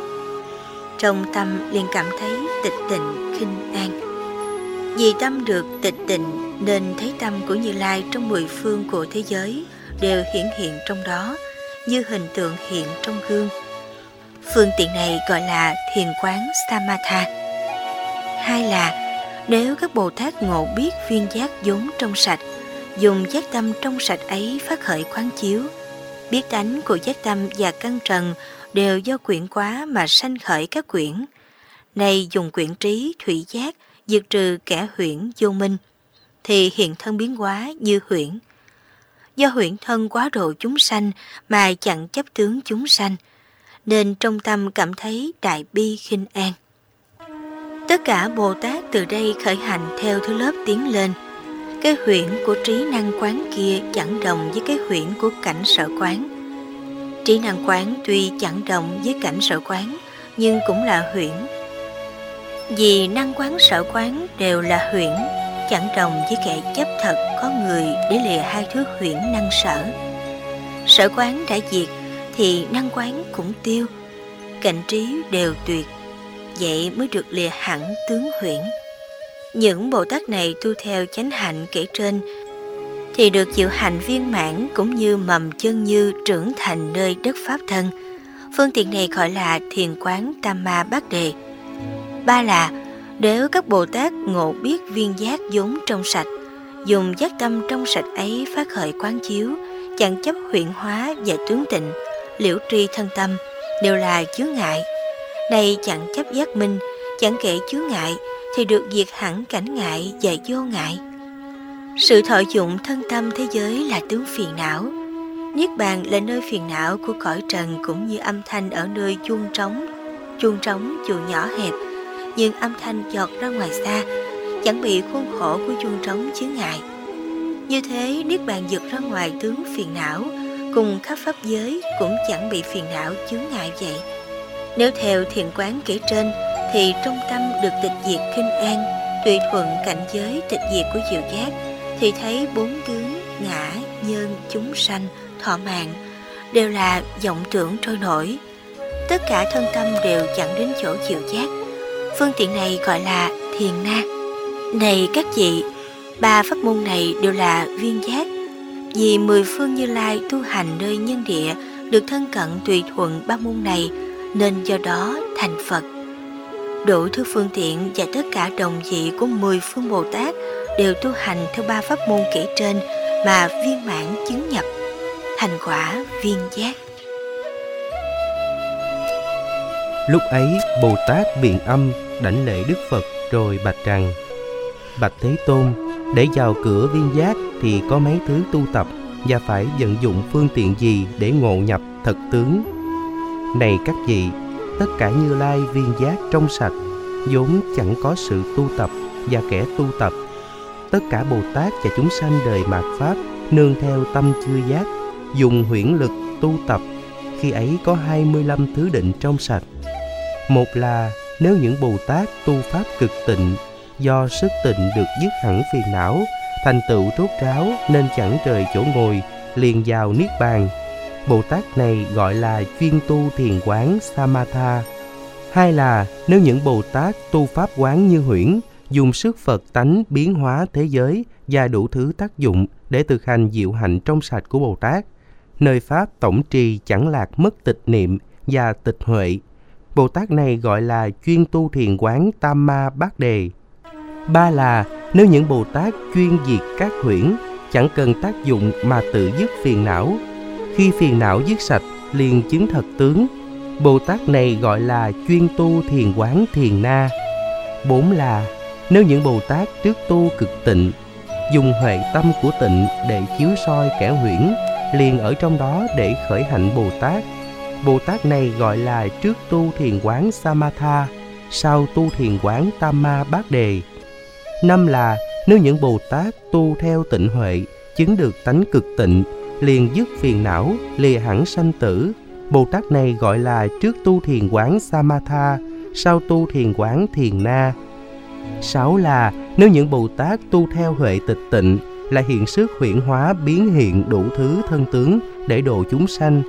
Trong tâm liền cảm thấy tịch tịnh khinh an. Vì tâm được tịch tịnh nên thấy tâm của Như Lai trong mười phương của thế giới đều hiển hiện trong đó, như hình tượng hiện trong gương. Phương tiện này gọi là thiền quán Samatha. Hai là nếu các Bồ Tát ngộ biết viên giác vốn trong sạch, dùng giác tâm trong sạch ấy phát khởi quán chiếu, biết tánh của giác tâm và căn trần đều do quyển quá mà sanh khởi các quyển. Này dùng quyển trí thủy giác diệt trừ kẻ huyễn vô minh, thì hiện thân biến hóa như huyễn. Do huyễn thân quá độ chúng sanh mà chẳng chấp tướng chúng sanh, nên trong tâm cảm thấy đại bi khinh an. Tất cả Bồ Tát từ đây khởi hành theo thứ lớp tiến lên. Cái huyễn của trí năng quán kia chẳng đồng với cái huyễn của cảnh sở quán. Trí năng quán tuy chẳng đồng với cảnh sở quán, nhưng cũng là huyễn. Vì năng quán sở quán đều là huyễn, chẳng đồng với kẻ chấp thật có người để lìa hai thứ huyễn năng sở. Sở quán đã diệt thì năng quán cũng tiêu, cảnh trí đều tuyệt, vậy mới được lìa hẳn tướng huyễn. Những Bồ Tát này tu theo chánh hạnh kể trên thì được diệu hạnh viên mãn cũng như mầm chân như trưởng thành nơi đất Pháp thân. Phương tiện này gọi là thiền quán Tam Ma Bát Đề. Ba là nếu các Bồ Tát ngộ biết viên giác vốn trong sạch, dùng giác tâm trong sạch ấy phát khởi quán chiếu, chẳng chấp huyễn hóa và tướng tịnh, liễu tri thân tâm, đều là chướng ngại. Này chẳng chấp giác minh, chẳng kể chướng ngại, thì được diệt hẳn cảnh ngại và vô ngại. Sự thọ dụng thân tâm thế giới là tướng phiền não. Niết bàn là nơi phiền não của cõi trần, cũng như âm thanh ở nơi chuông trống. Chuông trống dù nhỏ hẹp, nhưng âm thanh giọt ra ngoài xa, chẳng bị khuôn khổ của chuông trống chướng ngại. Như thế, niết bàn vượt ra ngoài tướng phiền não, cùng khắp pháp giới cũng chẳng bị phiền não chướng ngại vậy. Nếu theo thiền quán kể trên, thì trong tâm được tịch diệt khinh an, tùy thuận cảnh giới tịch diệt của diệu giác, thì thấy bốn tướng ngã, nhân, chúng sanh, thọ mạng đều là vọng tưởng trôi nổi. Tất cả thân tâm đều chẳng đến chỗ diệu giác. Phương tiện này gọi là thiền na. Này các vị, ba pháp môn này đều là viên giác. Vì mười phương Như Lai tu hành nơi nhân địa được thân cận tùy thuận ba môn này, nên do đó thành Phật. Đủ thứ phương tiện và tất cả đồng vị của mười phương Bồ Tát đều tu hành theo ba pháp môn kể trên mà viên mãn chứng nhập, thành quả viên giác. Lúc ấy Bồ Tát Biện Âm đảnh lễ Đức Phật rồi bạch rằng: Bạch Thế Tôn, để vào cửa viên giác thì có mấy thứ tu tập, và phải vận dụng phương tiện gì để ngộ nhập thật tướng? Này các vị, tất cả Như Lai viên giác trong sạch, vốn chẳng có sự tu tập và kẻ tu tập. Tất cả Bồ Tát và chúng sanh đời mạt Pháp nương theo tâm chư giác, dùng huyễn lực tu tập, khi ấy có hai mươi lăm thứ định trong sạch. Một là nếu những Bồ Tát tu pháp cực tịnh, do sức tịnh được dứt hẳn phiền não, thành tựu rốt ráo nên chẳng rời chỗ ngồi, liền vào Niết Bàn. Bồ Tát này gọi là chuyên tu thiền quán Samatha. Hai là nếu những Bồ Tát tu pháp quán như huyễn, dùng sức Phật tánh biến hóa thế giới và đủ thứ tác dụng để thực hành diệu hạnh trong sạch của Bồ Tát, nơi pháp tổng trì chẳng lạc mất tịch niệm và tịch huệ. Bồ Tát này gọi là chuyên tu thiền quán Tam Ma Bát Đề. Ba là nếu những Bồ Tát chuyên diệt các huyễn, chẳng cần tác dụng mà tự dứt phiền não, khi phiền não dứt sạch liền chứng thật tướng. Bồ Tát này gọi là chuyên tu thiền quán Thiền Na. Bốn là nếu những Bồ Tát trước tu cực tịnh, dùng huệ tâm của tịnh để chiếu soi kẻ huyễn, liền ở trong đó để khởi hạnh Bồ Tát. Bồ Tát này gọi là trước tu thiền quán Samatha, sau tu thiền quán Tam Ma Bát Đề. Năm là nếu những Bồ Tát tu theo tịnh huệ, chứng được tánh cực tịnh, liền dứt phiền não, lìa hẳn sanh tử. Bồ Tát này gọi là trước tu thiền quán Samatha, sau tu thiền quán Thiền Na. Sáu là nếu những Bồ Tát tu theo huệ tịch tịnh, là hiện sức huyễn hóa biến hiện đủ thứ thân tướng để độ chúng sanh,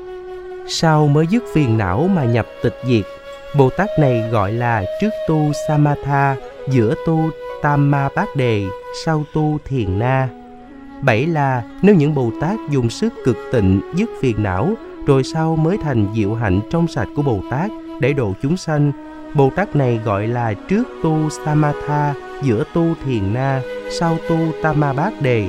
sau mới dứt phiền não mà nhập tịch diệt. Bồ Tát này gọi là trước tu Samatha, giữa tu Tam Ma Bát Đề, sau tu Thiền Na. Bảy là nếu những Bồ Tát dùng sức cực tịnh dứt phiền não, rồi sau mới thành diệu hạnh trong sạch của Bồ Tát để độ chúng sanh. Bồ Tát này gọi là trước tu Samatha, giữa tu Thiền Na, sau tu Tam Ma Bát Đề.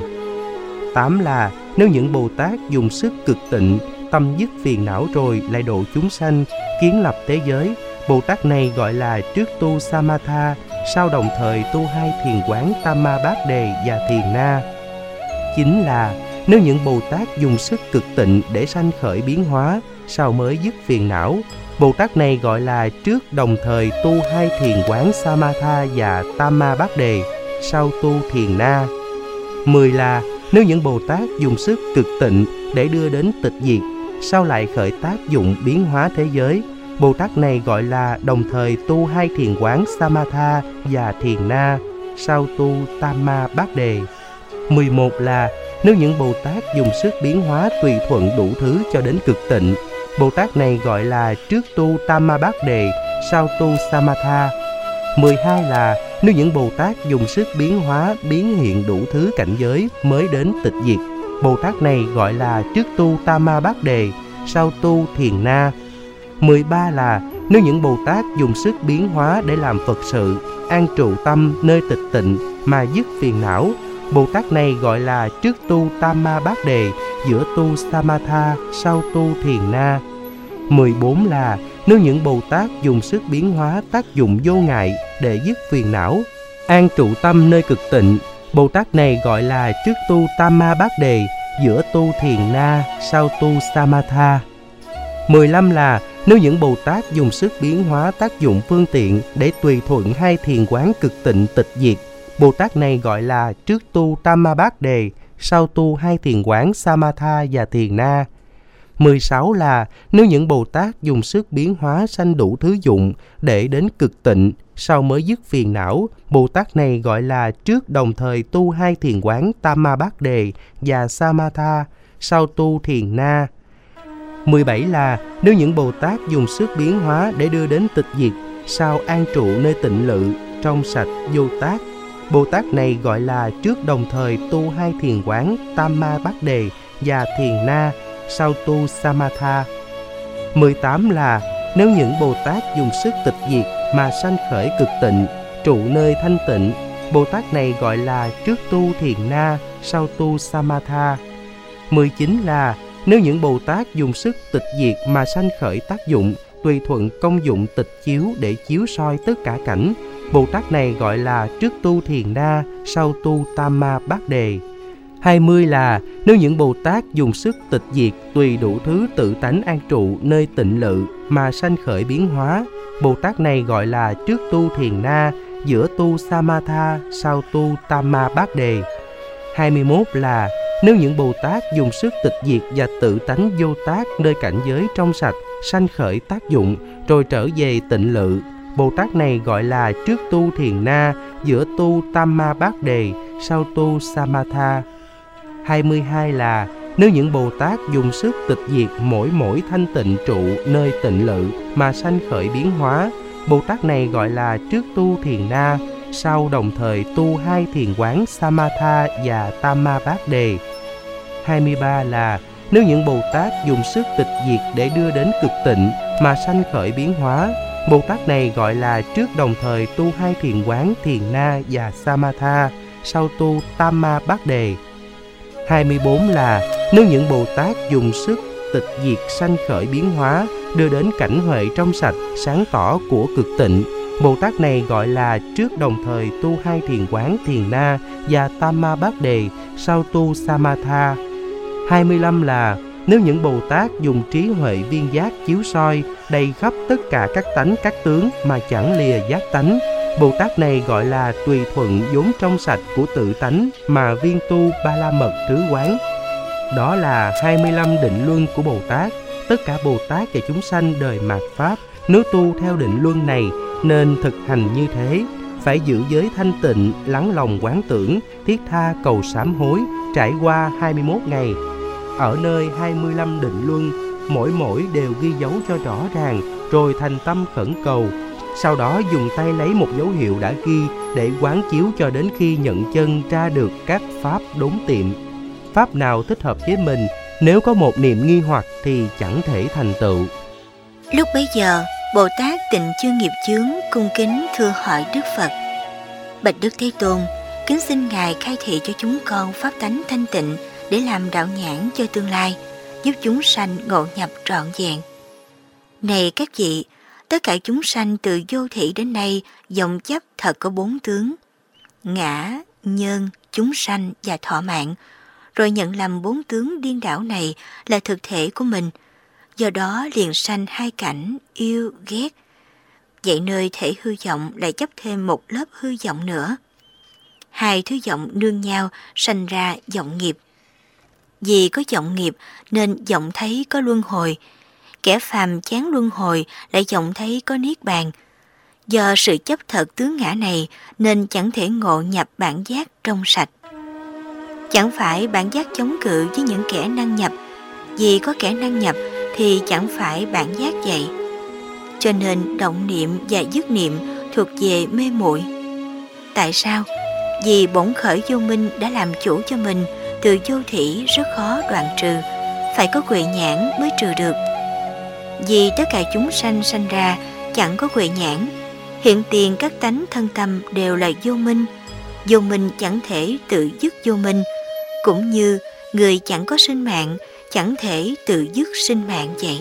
Tám là nếu những Bồ Tát dùng sức cực tịnh, tâm dứt phiền não rồi lại độ chúng sanh, kiến lập thế giới. Bồ Tát này gọi là trước tu Samatha, sau đồng thời tu hai thiền quán Tam Ma Bát Đề và Thiền Na. Chính là nếu những Bồ Tát dùng sức cực tịnh để sanh khởi biến hóa, sau mới dứt phiền não. Bồ Tát này gọi là trước đồng thời tu hai thiền quán Samatha và Tam Ma Bát Đề, sau tu Thiền Na. Mười là nếu những Bồ Tát dùng sức cực tịnh để đưa đến tịch diệt, sau lại khởi tác dụng biến hóa thế giới. Bồ Tát này gọi là đồng thời tu hai thiền quán Samatha và Thiền Na, sau tu Tam Ma Bát Đề. Mười một là nếu những Bồ Tát dùng sức biến hóa tùy thuận đủ thứ cho đến cực tịnh. Bồ Tát này gọi là trước tu Tam Ma Bát Đề, sau tu Samatha. Mười hai là nếu những Bồ Tát dùng sức biến hóa biến hiện đủ thứ cảnh giới mới đến tịch diệt. Bồ Tát này gọi là trước tu Tam Ma Bát Đề, sau tu Thiền Na. mười ba là nếu những Bồ Tát dùng sức biến hóa để làm Phật sự, an trụ tâm nơi tịch tịnh mà dứt phiền não, Bồ Tát này gọi là trước tu Tam Ma Bát Đề, giữa tu Samatha, sau tu Thiền Na. mười bốn là nếu những Bồ Tát dùng sức biến hóa tác dụng vô ngại để dứt phiền não, an trụ tâm nơi cực tịnh, Bồ Tát này gọi là trước tu Tam Ma Bát Đề, giữa tu Thiền Na, sau tu Samatha. mười lăm là nếu những Bồ Tát dùng sức biến hóa tác dụng phương tiện để tùy thuận hai thiền quán cực tịnh tịch diệt, Bồ Tát này gọi là trước tu Tam Ma Bát Đề, sau tu hai thiền quán Samatha và Thiền Na. mười sáu là nếu những Bồ Tát dùng sức biến hóa sanh đủ thứ dụng để đến cực tịnh, sau mới dứt phiền não, Bồ Tát này gọi là trước đồng thời tu hai thiền quán Tam Ma Bát Đề và Samatha, sau tu Thiền Na. mười bảy là nếu những Bồ Tát dùng sức biến hóa để đưa đến tịch diệt, sau an trụ nơi tịnh lự, trong sạch, vô tác, Bồ Tát này gọi là trước đồng thời tu hai thiền quán Tam Ma Bát Đề và Thiền Na, sau tu Samatha. mười tám là nếu những Bồ Tát dùng sức tịch diệt mà sanh khởi cực tịnh, trụ nơi thanh tịnh, Bồ Tát này gọi là trước tu Thiền Na, sau tu Samatha. mười chín là nếu những Bồ Tát dùng sức tịch diệt mà sanh khởi tác dụng, tùy thuận công dụng tịch chiếu để chiếu soi tất cả cảnh, Bồ Tát này gọi là trước tu Thiền Na, sau tu Tam Ma Bát Đề. hai mươi là nếu những Bồ Tát dùng sức tịch diệt tùy đủ thứ tự tánh an trụ nơi tịnh lự mà sanh khởi biến hóa, Bồ Tát này gọi là trước tu Thiền Na, giữa tu Samatha, sau tu Tam Ma Bát Đề. hai mươi mốt là nếu những Bồ Tát dùng sức tịch diệt và tự tánh vô tác nơi cảnh giới trong sạch sanh khởi tác dụng rồi trở về tịnh lự, Bồ Tát này gọi là trước tu Thiền Na, giữa tu Tam Ma Bát Đề, sau tu Samatha. hai mươi hai là nếu những Bồ Tát dùng sức tịch diệt mỗi mỗi thanh tịnh trụ nơi tịnh lự mà sanh khởi biến hóa, Bồ Tát này gọi là trước tu Thiền Na, sau đồng thời tu hai thiền quán Samatha và Tam Ma Bát Đề. hai mươi ba là nếu những Bồ Tát dùng sức tịch diệt để đưa đến cực tịnh mà sanh khởi biến hóa, Bồ Tát này gọi là trước đồng thời tu hai thiền quán Thiền Na và Samatha, sau tu Tam Ma Bát Đề. hai mươi bốn là nếu những Bồ Tát dùng sức tịch diệt sanh khởi biến hóa, đưa đến cảnh huệ trong sạch, sáng tỏ của cực tịnh, Bồ Tát này gọi là trước đồng thời tu hai thiền quán Thiền Na và Tam Ma Bát Đề, sau tu Samatha. hai mươi lăm là nếu những Bồ Tát dùng trí huệ viên giác chiếu soi đầy khắp tất cả các tánh các tướng mà chẳng lìa giác tánh, Bồ Tát này gọi là tùy thuận vốn trong sạch của tự tánh mà viên tu ba la mật thứ quán. Đó là hai mươi lăm định luân của Bồ Tát. Tất cả Bồ Tát và chúng sanh đời mạt Pháp nếu tu theo định luân này nên thực hành như thế, phải giữ giới thanh tịnh, lắng lòng quán tưởng, thiết tha cầu sám hối, trải qua hai mươi mốt ngày. Ở nơi hai mươi lăm định luân, mỗi mỗi đều ghi dấu cho rõ ràng, rồi thành tâm khẩn cầu. Sau đó dùng tay lấy một dấu hiệu đã ghi để quán chiếu cho đến khi nhận chân ra được các pháp đốn tiệm. Pháp nào thích hợp với mình, nếu có một niệm nghi hoặc thì chẳng thể thành tựu. Lúc bấy giờ, Bồ Tát Tịnh Chưa Nghiệp Chướng cung kính thưa hỏi Đức Phật: Bạch Đức Thế Tôn, kính xin Ngài khai thị cho chúng con pháp tánh thanh tịnh để làm đạo nhãn cho tương lai, giúp chúng sanh ngộ nhập trọn vẹn. Này các vị, tất cả chúng sanh từ vô thị đến nay vọng chấp thật có bốn tướng: ngã, nhân, chúng sanh và thọ mạng, rồi nhận lầm bốn tướng điên đảo này là thực thể của mình, do đó liền sanh hai cảnh yêu ghét. Vậy nơi thể hư vọng lại chấp thêm một lớp hư vọng nữa. Hai thứ vọng nương nhau sanh ra vọng nghiệp. Vì có vọng nghiệp nên vọng thấy có luân hồi. Kẻ phàm chán luân hồi lại vọng thấy có niết bàn. Do sự chấp thật tướng ngã này nên chẳng thể ngộ nhập bản giác trong sạch. Chẳng phải bản giác chống cự với những kẻ năng nhập, vì có kẻ năng nhập thì chẳng phải bản giác vậy. Cho nên động niệm và dứt niệm thuộc về mê muội. Tại sao? Vì bổn khởi vô minh đã làm chủ cho mình, từ vô thủy rất khó đoạn trừ, phải có huệ nhãn mới trừ được. Vì tất cả chúng sanh sanh ra chẳng có huệ nhãn, hiện tiền các tánh thân tâm đều là vô minh. Vô minh chẳng thể tự dứt vô minh, cũng như người chẳng có sinh mạng chẳng thể tự dứt sinh mạng vậy.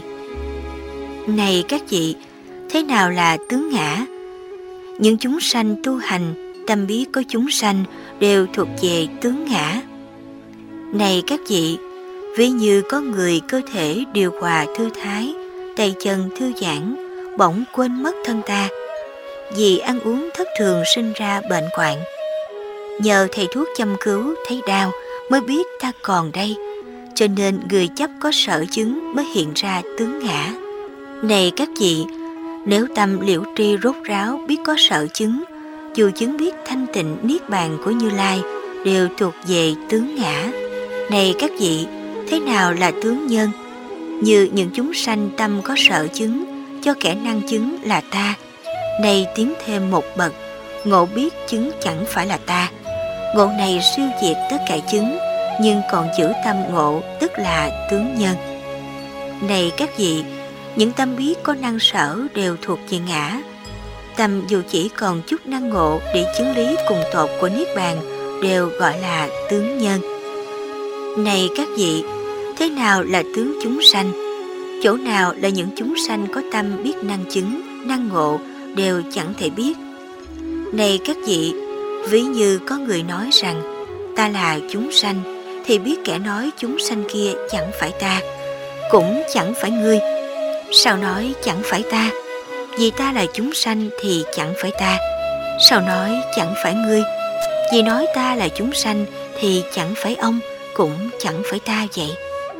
Này các vị, thế nào là tướng ngã? Những chúng sanh tu hành, tâm biết có chúng sanh đều thuộc về tướng ngã. Này các vị, ví như có người cơ thể điều hòa thư thái, tay chân thư giãn, bỗng quên mất thân ta, vì ăn uống thất thường sinh ra bệnh hoạn. Nhờ thầy thuốc chăm cứu thấy đau mới biết ta còn đây, cho nên người chấp có sở chứng mới hiện ra tướng ngã. Này các vị, nếu tâm liễu tri rốt ráo biết có sở chứng, dù chứng biết thanh tịnh niết bàn của Như Lai đều thuộc về tướng ngã. Này các vị, thế nào là tướng nhân? Như những chúng sanh tâm có sở chứng, cho kẻ năng chứng là ta. Này tiến thêm một bậc, ngộ biết chứng chẳng phải là ta. Ngộ này siêu diệt tất cả chứng, nhưng còn giữ tâm ngộ tức là tướng nhân. Này các vị, những tâm biết có năng sở đều thuộc về ngã. Tâm dù chỉ còn chút năng ngộ để chứng lý cùng tột của niết bàn đều gọi là tướng nhân. Này các vị, thế nào là tướng chúng sanh? Chỗ nào là những chúng sanh có tâm biết năng chứng, năng ngộ đều chẳng thể biết. Này các vị, ví như có người nói rằng ta là chúng sanh, thì biết kẻ nói chúng sanh kia chẳng phải ta, cũng chẳng phải ngươi. Sao nói chẳng phải ta? Vì ta là chúng sanh thì chẳng phải ta. Sao nói chẳng phải ngươi? Vì nói ta là chúng sanh thì chẳng phải ông, cũng chẳng phải ta vậy.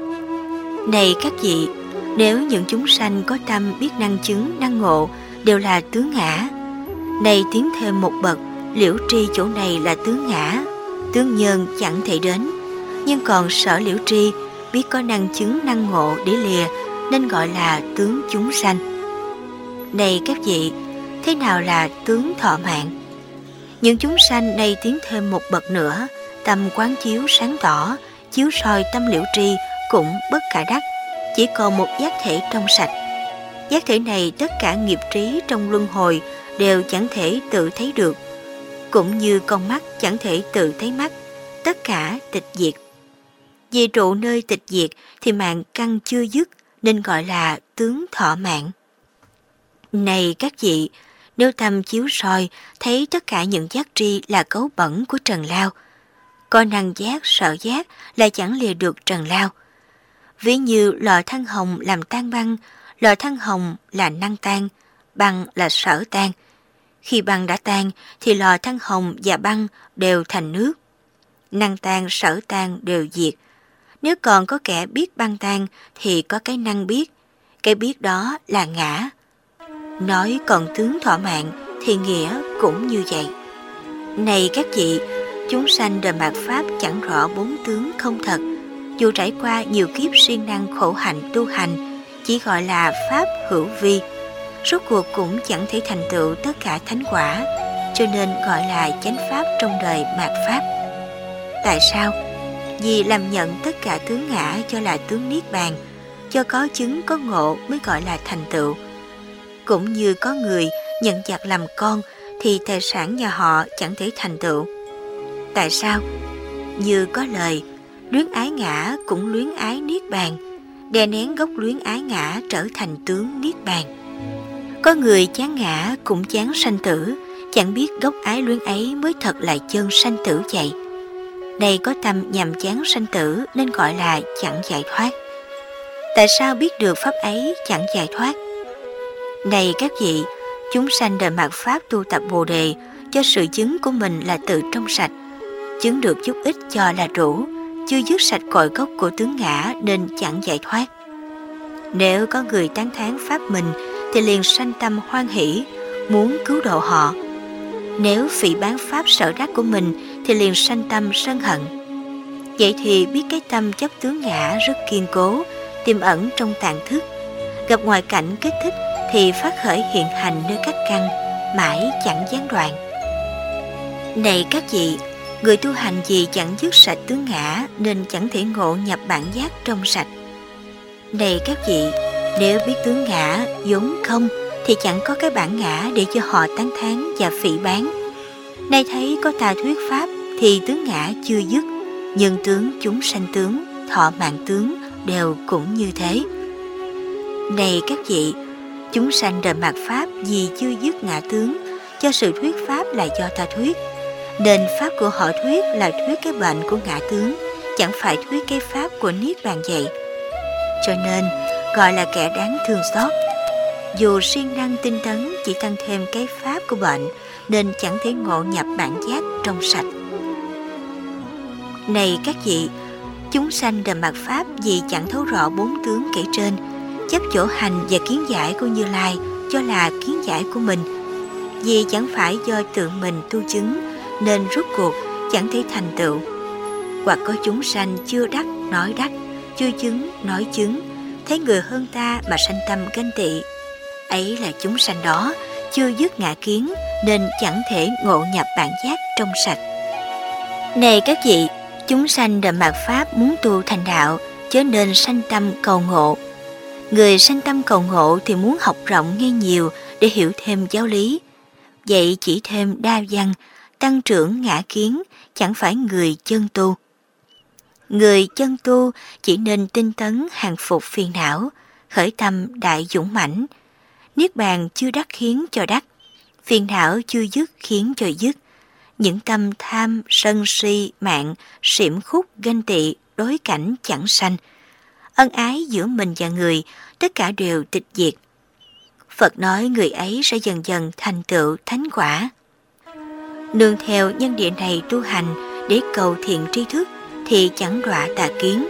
Này các vị, nếu những chúng sanh có tâm biết năng chứng, năng ngộ đều là tướng ngã, này tiến thêm một bậc, liễu tri chỗ này là tướng ngã, tướng nhân chẳng thể đến, nhưng còn sở liễu tri biết có năng chứng, năng ngộ để lìa, nên gọi là tướng chúng sanh. Này các vị, thế nào là tướng thọ mạng? Những chúng sanh này tiến thêm một bậc nữa, tâm quán chiếu sáng tỏ, chiếu soi tâm liễu tri cũng bất khả đắc, chỉ còn một giác thể trong sạch. Giác thể này tất cả nghiệp trí trong luân hồi đều chẳng thể tự thấy được, cũng như con mắt chẳng thể tự thấy mắt, tất cả tịch diệt. Vì trụ nơi tịch diệt thì mạng căn chưa dứt, nên gọi là tướng thọ mạng. Này các vị, nếu tâm chiếu soi thấy tất cả những giác tri là cấu bẩn của trần lao, có năng giác, sợ giác là chẳng lìa được trần lao. Ví như lò than hồng làm tan băng, lò than hồng là năng tan, băng là sở tan. Khi băng đã tan thì lò than hồng và băng đều thành nước. Năng tan, sở tan đều diệt. Nếu còn có kẻ biết băng tan thì có cái năng biết, cái biết đó là ngã. Nói còn tướng thọ mạng thì nghĩa cũng như vậy. Này các vị, chúng sanh đời mạt Pháp chẳng rõ bốn tướng không thật, dù trải qua nhiều kiếp siêng năng khổ hạnh tu hành, chỉ gọi là Pháp hữu vi, rốt cuộc cũng chẳng thể thành tựu tất cả thánh quả, cho nên gọi là chánh Pháp trong đời mạt Pháp. Tại sao? Vì làm nhận tất cả tướng ngã cho là tướng niết bàn, cho có chứng có ngộ mới gọi là thành tựu. Cũng như có người nhận chặt làm con thì tài sản nhà họ chẳng thể thành tựu. Tại sao? Như có lời, luyến ái ngã cũng luyến ái niết bàn, đè nén gốc luyến ái ngã trở thành tướng niết bàn. Có người chán ngã cũng chán sanh tử, chẳng biết gốc ái luyến ấy mới thật là chân sanh tử vậy. Này có tâm nhằm chán sanh tử nên gọi là chẳng giải thoát. Tại sao biết được pháp ấy chẳng giải thoát? Này các vị, chúng sanh đời mạt Pháp tu tập Bồ Đề, cho sự chứng của mình là tự trong sạch, chứng được chút ít cho là đủ, chưa dứt sạch cội gốc của tướng ngã nên chẳng giải thoát. Nếu có người tán thán Pháp mình thì liền sanh tâm hoan hỷ, muốn cứu độ họ. Nếu phỉ bán Pháp sở đắc của mình thì liền sanh tâm sân hận. Vậy thì biết cái tâm chấp tướng ngã rất kiên cố, tiềm ẩn trong tạng thức. Gặp ngoại cảnh kích thích thì phát khởi hiện hành nơi các căn, mãi chẳng gián đoạn. Này các vị, Người tu hành vì chẳng dứt sạch tướng ngã nên chẳng thể ngộ nhập bản giác trong sạch. Này các vị, nếu biết tướng ngã vốn không thì chẳng có cái bản ngã để cho họ tán thán và phỉ báng. Nay thấy có ta thuyết pháp thì tướng ngã chưa dứt, nhân tướng, chúng sanh tướng, thọ mạng tướng đều cũng như thế. Này các vị, chúng sanh đời mạt pháp vì chưa dứt ngã tướng, cho sự thuyết pháp là do ta thuyết, nên pháp của họ thuyết là thuyết cái bệnh của ngã tướng, chẳng phải thuyết cái pháp của niết bàn vậy. Cho nên gọi là kẻ đáng thương xót. Dù siêng năng tinh tấn chỉ tăng thêm cái pháp của bệnh, nên chẳng thể ngộ nhập bản giác trong sạch. Này các vị, chúng sanh đời mạt pháp vì chẳng thấu rõ bốn tướng kể trên, chấp chỗ hành và kiến giải của Như Lai cho là kiến giải của mình. Vì chẳng phải do tự mình tu chứng nên rốt cuộc chẳng thể thành tựu. Hoặc có chúng sanh chưa đắc nói đắc, chưa chứng nói chứng, thấy người hơn ta mà sanh tâm ganh tị. Ấy là chúng sanh đó chưa dứt ngã kiến nên chẳng thể ngộ nhập bản giác trong sạch. Này các vị, chúng sanh đời mạt pháp muốn tu thành đạo, chớ nên sanh tâm cầu ngộ. Người sanh tâm cầu ngộ thì muốn học rộng nghe nhiều để hiểu thêm giáo lý. Vậy chỉ thêm đa văn, tăng trưởng ngã kiến, chẳng phải người chân tu. Người chân tu chỉ nên tinh tấn hàng phục phiền não, khởi tâm đại dũng mãnh. Niết bàn chưa đắc khiến cho đắc, phiền não chưa dứt khiến cho dứt. Những tâm tham, sân si, mạng, xiểm khúc, ganh tị, đối cảnh chẳng sanh. Ân ái giữa mình và người, tất cả đều tịch diệt. Phật nói người ấy sẽ dần dần thành tựu thánh quả. Nương theo nhân địa này tu hành để cầu thiện tri thức thì chẳng đọa tà kiến.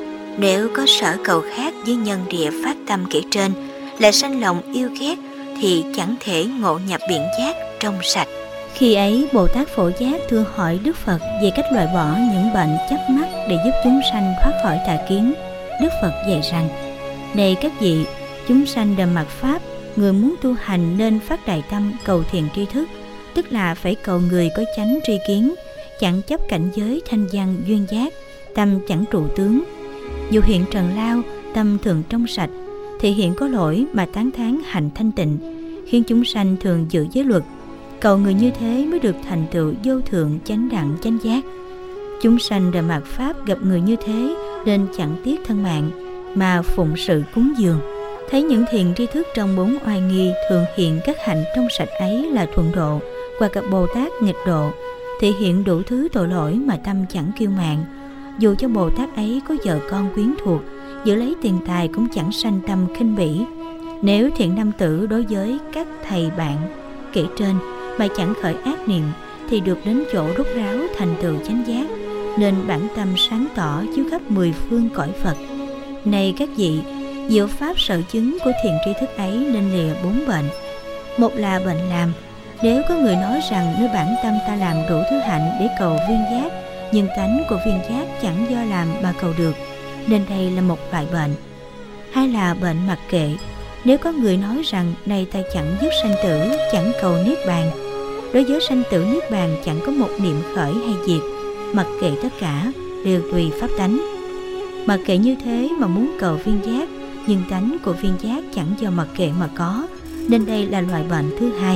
Nếu có sở cầu khác với nhân địa phát tâm kể trên, lại sanh lòng yêu ghét thì chẳng thể ngộ nhập biển giác trong sạch. Khi ấy Bồ Tát Phổ Giác thưa hỏi Đức Phật về cách loại bỏ những bệnh chấp mắc để giúp chúng sanh thoát khỏi tà kiến. Đức Phật dạy rằng: Này các vị, chúng sanh đời mạt pháp, người muốn tu hành nên phát đại tâm cầu thiện tri thức, tức là phải cầu người có chánh tri kiến, chẳng chấp cảnh giới thanh văn duyên giác, tâm chẳng trụ tướng. Dù hiện trần lao, tâm thường trong sạch, thì hiện có lỗi mà tán thán hạnh thanh tịnh, khiến chúng sanh thường giữ giới luật. Cầu người như thế mới được thành tựu vô thượng chánh đẳng chánh giác. Chúng sanh đời mạt pháp gặp người như thế nên chẳng tiếc thân mạng mà phụng sự cúng dường. Thấy những thiện tri thức trong bốn oai nghi thường hiện các hạnh trong sạch ấy là thuận độ, hoặc gặp Bồ Tát nghịch độ, thì hiện đủ thứ tội lỗi mà tâm chẳng kiêu mạn. Dù cho Bồ Tát ấy có vợ con quyến thuộc, giữ lấy tiền tài cũng chẳng sanh tâm khinh bỉ. Nếu thiện nam tử đối với các thầy bạn kể trên mà chẳng khởi ác niệm, thì được đến chỗ rốt ráo thành tựu chánh giác, nên bản tâm sáng tỏ chiếu khắp mười phương cõi Phật. Này các vị, diệu pháp sở chứng của thiện tri thức ấy nên lìa bốn bệnh. Một là bệnh làm. Nếu có người nói rằng nơi bản tâm ta làm đủ thứ hạnh để cầu viên giác, nhưng tánh của viên giác chẳng do làm mà cầu được, nên đây là một loại bệnh. Hai là bệnh mặc kệ. Nếu có người nói rằng này ta chẳng dứt sanh tử, chẳng cầu niết bàn, đối với sanh tử niết bàn chẳng có một niệm khởi hay diệt, mặc kệ tất cả, đều tùy pháp tánh. Mặc kệ như thế mà muốn cầu viên giác, nhưng tánh của viên giác chẳng do mặc kệ mà có, nên đây là loại bệnh thứ hai.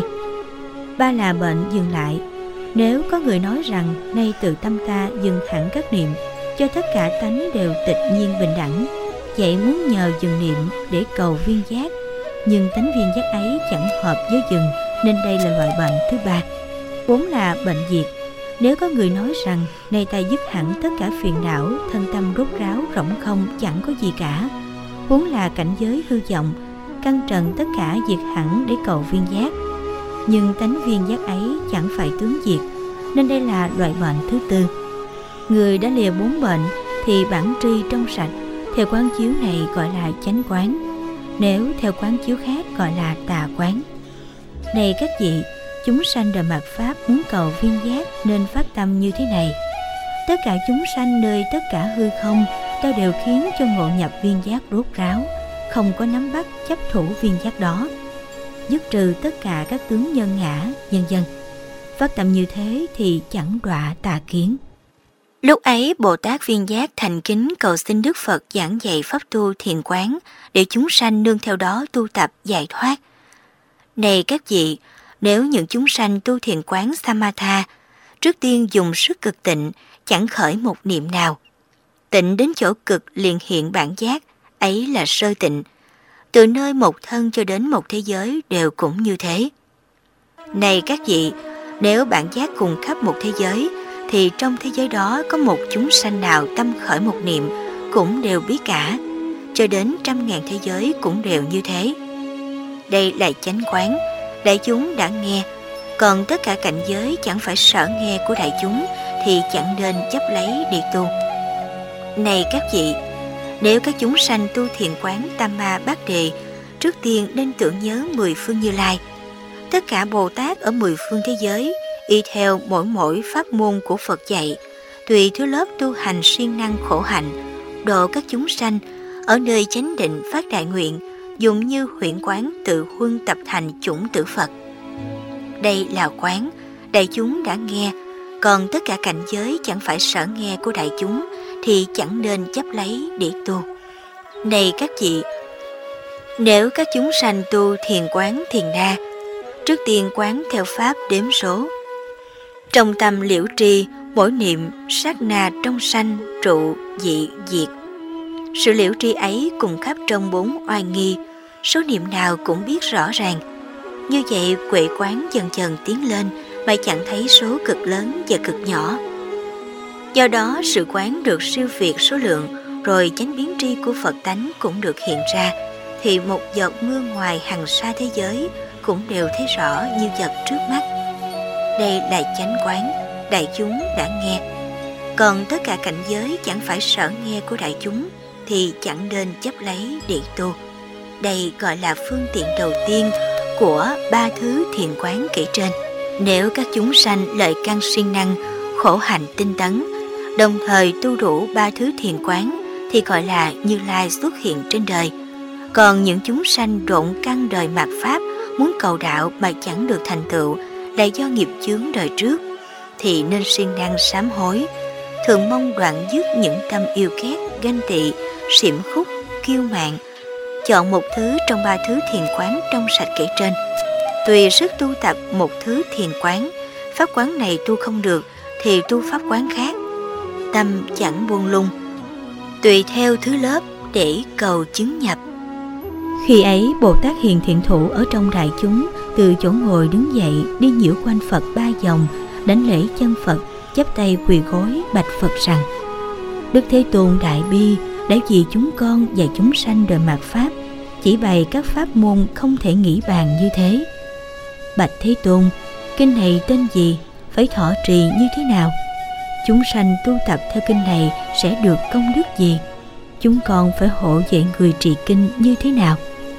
Ba là bệnh dừng lại. Nếu có người nói rằng nay từ tâm ta dừng hẳn các niệm, cho tất cả tánh đều tịch nhiên bình đẳng, vậy muốn nhờ dừng niệm để cầu viên giác, nhưng tánh viên giác ấy chẳng hợp với dừng, nên đây là loại bệnh thứ ba. Bốn là bệnh diệt. Nếu có người nói rằng nay ta dứt hẳn tất cả phiền não, thân tâm rốt ráo rỗng không, chẳng có gì cả, huống là cảnh giới hư vọng, căn trần tất cả diệt hẳn để cầu viên giác, nhưng tánh viên giác ấy chẳng phải tướng diệt, nên đây là loại bệnh thứ tư. Người đã lìa bốn bệnh thì bản tri trong sạch, theo quán chiếu này gọi là chánh quán, nếu theo quán chiếu khác gọi là tà quán. Này các vị, chúng sanh đời mạt pháp muốn cầu viên giác nên phát tâm như thế này: tất cả chúng sanh nơi tất cả hư không, ta đều khiến cho ngộ nhập viên giác rốt ráo, không có nắm bắt chấp thủ viên giác đó, dứt trừ tất cả các tướng nhân ngã, vân vân. phát tâm như thế thì chẳng đọa tà kiến. Lúc ấy Bồ Tát Viên Giác thành kính cầu xin Đức Phật giảng dạy pháp tu thiền quán để chúng sanh nương theo đó tu tập giải thoát. Này các vị, nếu những chúng sanh tu thiền quán Samatha, trước tiên dùng sức cực tịnh, chẳng khởi một niệm nào. Tịnh đến chỗ cực liền hiện bản giác, ấy là sơ tịnh. Từ nơi một thân cho đến một thế giới đều cũng như thế. Này các vị, nếu bản giác cùng khắp một thế giới, thì trong thế giới đó có một chúng sanh nào tâm khởi một niệm cũng đều biết cả, cho đến trăm ngàn thế giới cũng đều như thế. Đây là chánh quán, đại chúng đã nghe, còn tất cả cảnh giới chẳng phải sở nghe của đại chúng thì chẳng nên chấp lấy để tu. Này các vị, nếu các chúng sanh tu thiền quán Tam Ma Bát Đề, trước tiên nên tưởng nhớ mười phương Như Lai. Tất cả Bồ Tát ở mười phương thế giới y theo mỗi mỗi pháp môn của Phật dạy, tùy thứ lớp tu hành siêng năng khổ hạnh, độ các chúng sanh ở nơi chánh định phát đại nguyện, dùng như huyễn quán tự huân tập thành chủng tử Phật. Đây là quán, đại chúng đã nghe, còn tất cả cảnh giới chẳng phải sở nghe của đại chúng thì chẳng nên chấp lấy để tu. Này các vị, nếu các chúng sanh tu thiền quán thiền na, trước tiên quán theo pháp đếm số. Trong tâm liễu tri, mỗi niệm sát na trong sanh trụ dị diệt. Sự liễu tri ấy cùng khắp trong bốn oai nghi, số niệm nào cũng biết rõ ràng. Như vậy huệ quán dần dần tiến lên mà chẳng thấy số cực lớn và cực nhỏ. Do đó sự quán được siêu việt số lượng, rồi chánh biến tri của Phật tánh cũng được hiện ra, thì một giọt mưa ngoài hằng sa thế giới cũng đều thấy rõ như vật trước mắt. Đây là chánh quán, đại chúng đã nghe. Còn tất cả cảnh giới chẳng phải sở nghe của đại chúng thì chẳng nên chấp lấy để tu. Đây gọi là phương tiện đầu tiên của ba thứ thiền quán kể trên. Nếu các chúng sanh lợi căn siêng năng, khổ hạnh tinh tấn, đồng thời tu đủ ba thứ thiền quán thì gọi là Như Lai xuất hiện trên đời. Còn những chúng sanh rộn căn đời mạt pháp, muốn cầu đạo mà chẳng được thành tựu, là do nghiệp chướng đời trước, thì nên siêng năng sám hối, thường mong đoạn dứt những tâm yêu ghét, ganh tị, xiểm khúc, kiêu mạn. Chọn một thứ trong ba thứ thiền quán trong sạch kể trên. Tùy sức tu tập một thứ thiền quán, pháp quán này tu không được thì tu pháp quán khác. Tâm chẳng buông lung, tùy theo thứ lớp để cầu chứng nhập. Khi ấy Bồ Tát Hiền Thiện Thủ ở trong đại chúng, từ chỗ ngồi đứng dậy, đi nhiễu quanh Phật ba vòng, đánh lễ chân Phật, chắp tay quỳ gối bạch Phật rằng: Đức Thế Tôn đại bi đã vì chúng con và chúng sanh đời mạt pháp, chỉ bày các pháp môn không thể nghĩ bàn như thế. Bạch Thế Tôn, kinh này tên gì, phải thọ trì như thế nào? Chúng sanh tu tập theo kinh này sẽ được công đức gì? Chúng con phải hộ vệ người trì kinh như thế nào?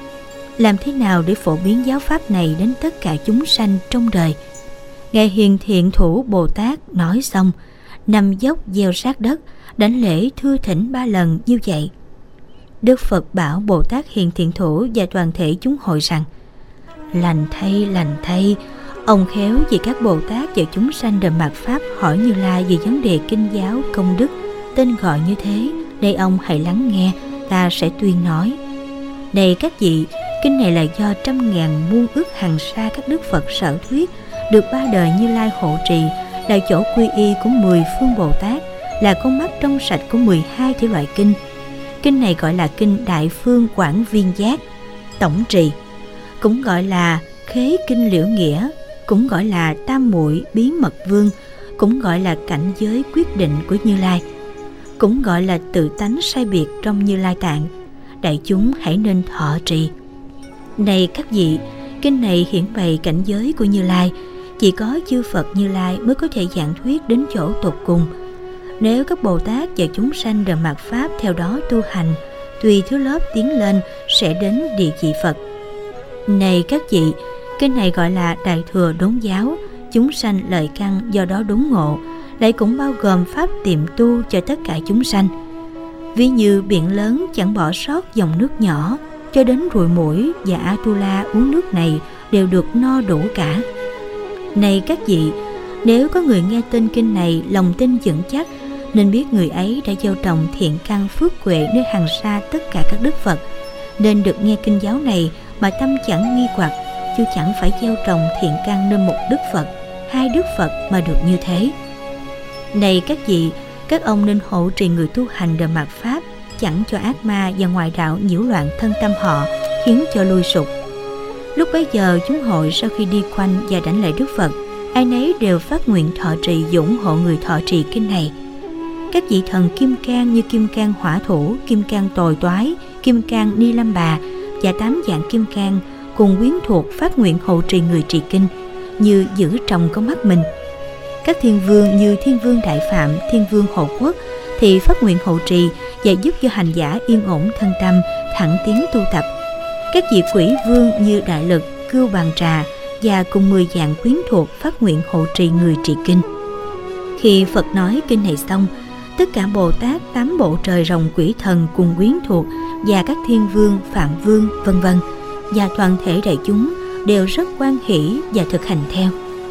Làm thế nào để phổ biến giáo pháp này đến tất cả chúng sanh trong đời? Ngài Hiền Thiện Thủ Bồ Tát nói xong, nằm dốc gieo sát đất, đảnh lễ thưa thỉnh ba lần như vậy. Đức Phật bảo Bồ Tát Hiền Thiện Thủ và toàn thể chúng hội rằng: Lành thay, lành thay, ông khéo vì các Bồ Tát và chúng sanh đời mạt pháp hỏi Như Lai về vấn đề kinh giáo công đức, tên gọi như thế, đây ông hãy lắng nghe, ta sẽ tuyên nói. Này các vị, kinh này là do trăm ngàn muôn ức hằng sa các đức Phật sở thuyết, được ba đời Như Lai hộ trì, là chỗ quy y của mười phương Bồ Tát, là con mắt trong sạch của mười hai thể loại kinh. Kinh này gọi là kinh Đại Phương Quảng Viên Giác tổng trì, cũng gọi là Khế Kinh Liễu Nghĩa, cũng gọi là Tam Muội Bí Mật Vương, cũng gọi là cảnh giới quyết định của Như Lai, cũng gọi là tự tánh sai biệt trong Như Lai Tạng. Đại chúng hãy nên thọ trì. Này các vị, kinh này hiển bày cảnh giới của Như Lai, chỉ có chư Phật Như Lai mới có thể giảng thuyết đến chỗ tột cùng. Nếu các Bồ Tát và chúng sanh đời mạt pháp theo đó tu hành, tùy thứ lớp tiến lên sẽ đến địa vị Phật. Này các vị, kinh này gọi là Đại Thừa Đốn Giáo, chúng sanh lợi căn do đó đốn ngộ, lại cũng bao gồm pháp tiệm tu cho tất cả chúng sanh. Ví như biển lớn chẳng bỏ sót dòng nước nhỏ, cho đến ruồi muỗi và Atula uống nước này đều được no đủ cả. Này các vị, Nếu có người nghe tên kinh này lòng tin vững chắc, nên biết người ấy đã gieo trồng thiện căn phước huệ nơi hàng xa tất cả các đức Phật, nên được nghe kinh giáo này mà tâm chẳng nghi hoặc, chứ chẳng phải gieo trồng thiện căn nơi một đức Phật, hai đức Phật mà được như thế. Này các vị, các ông nên hộ trì người tu hành đời mạt pháp, chẳng cho ác ma và ngoại đạo nhiễu loạn thân tâm họ, khiến cho lui sụp. Lúc bấy giờ chúng hội sau khi đi quanh và đảnh lễ Đức Phật, ai nấy đều phát nguyện thọ trì ủng hộ người thọ trì kinh này. Các vị thần kim cang như kim cang hỏa thủ, kim cang tồi toái, kim cang ni lâm bà và tám dạng kim cang cùng quyến thuộc phát nguyện hộ trì người trì kinh, như giữ trong con mắt mình. Các thiên vương như thiên vương Đại Phạm, thiên vương Hộ Quốc thì phát nguyện hộ trì và giúp cho hành giả yên ổn thân tâm, thẳng tiến tu tập. Các vị quỷ vương như Đại Lực, Cưu Bàn Trà và cùng mười dạng quyến thuộc phát nguyện hộ trì người trì kinh. Khi Phật nói kinh này xong, tất cả Bồ Tát, tám bộ trời rồng quỷ thần cùng quyến thuộc và các thiên vương, phạm vương, vân vân và toàn thể đại chúng đều rất hoan hỷ và thực hành theo.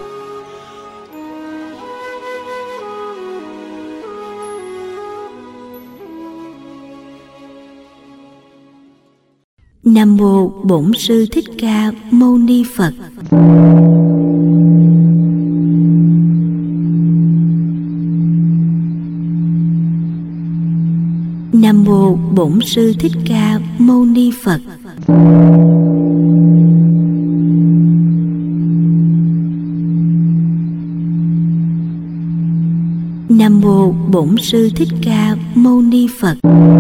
Nam mô Bổn Sư Thích Ca Mâu Ni Phật. Nam mô Bổn Sư Thích Ca Mâu Ni Phật. Nam mô Bổn Sư Thích Ca Mâu Ni Phật.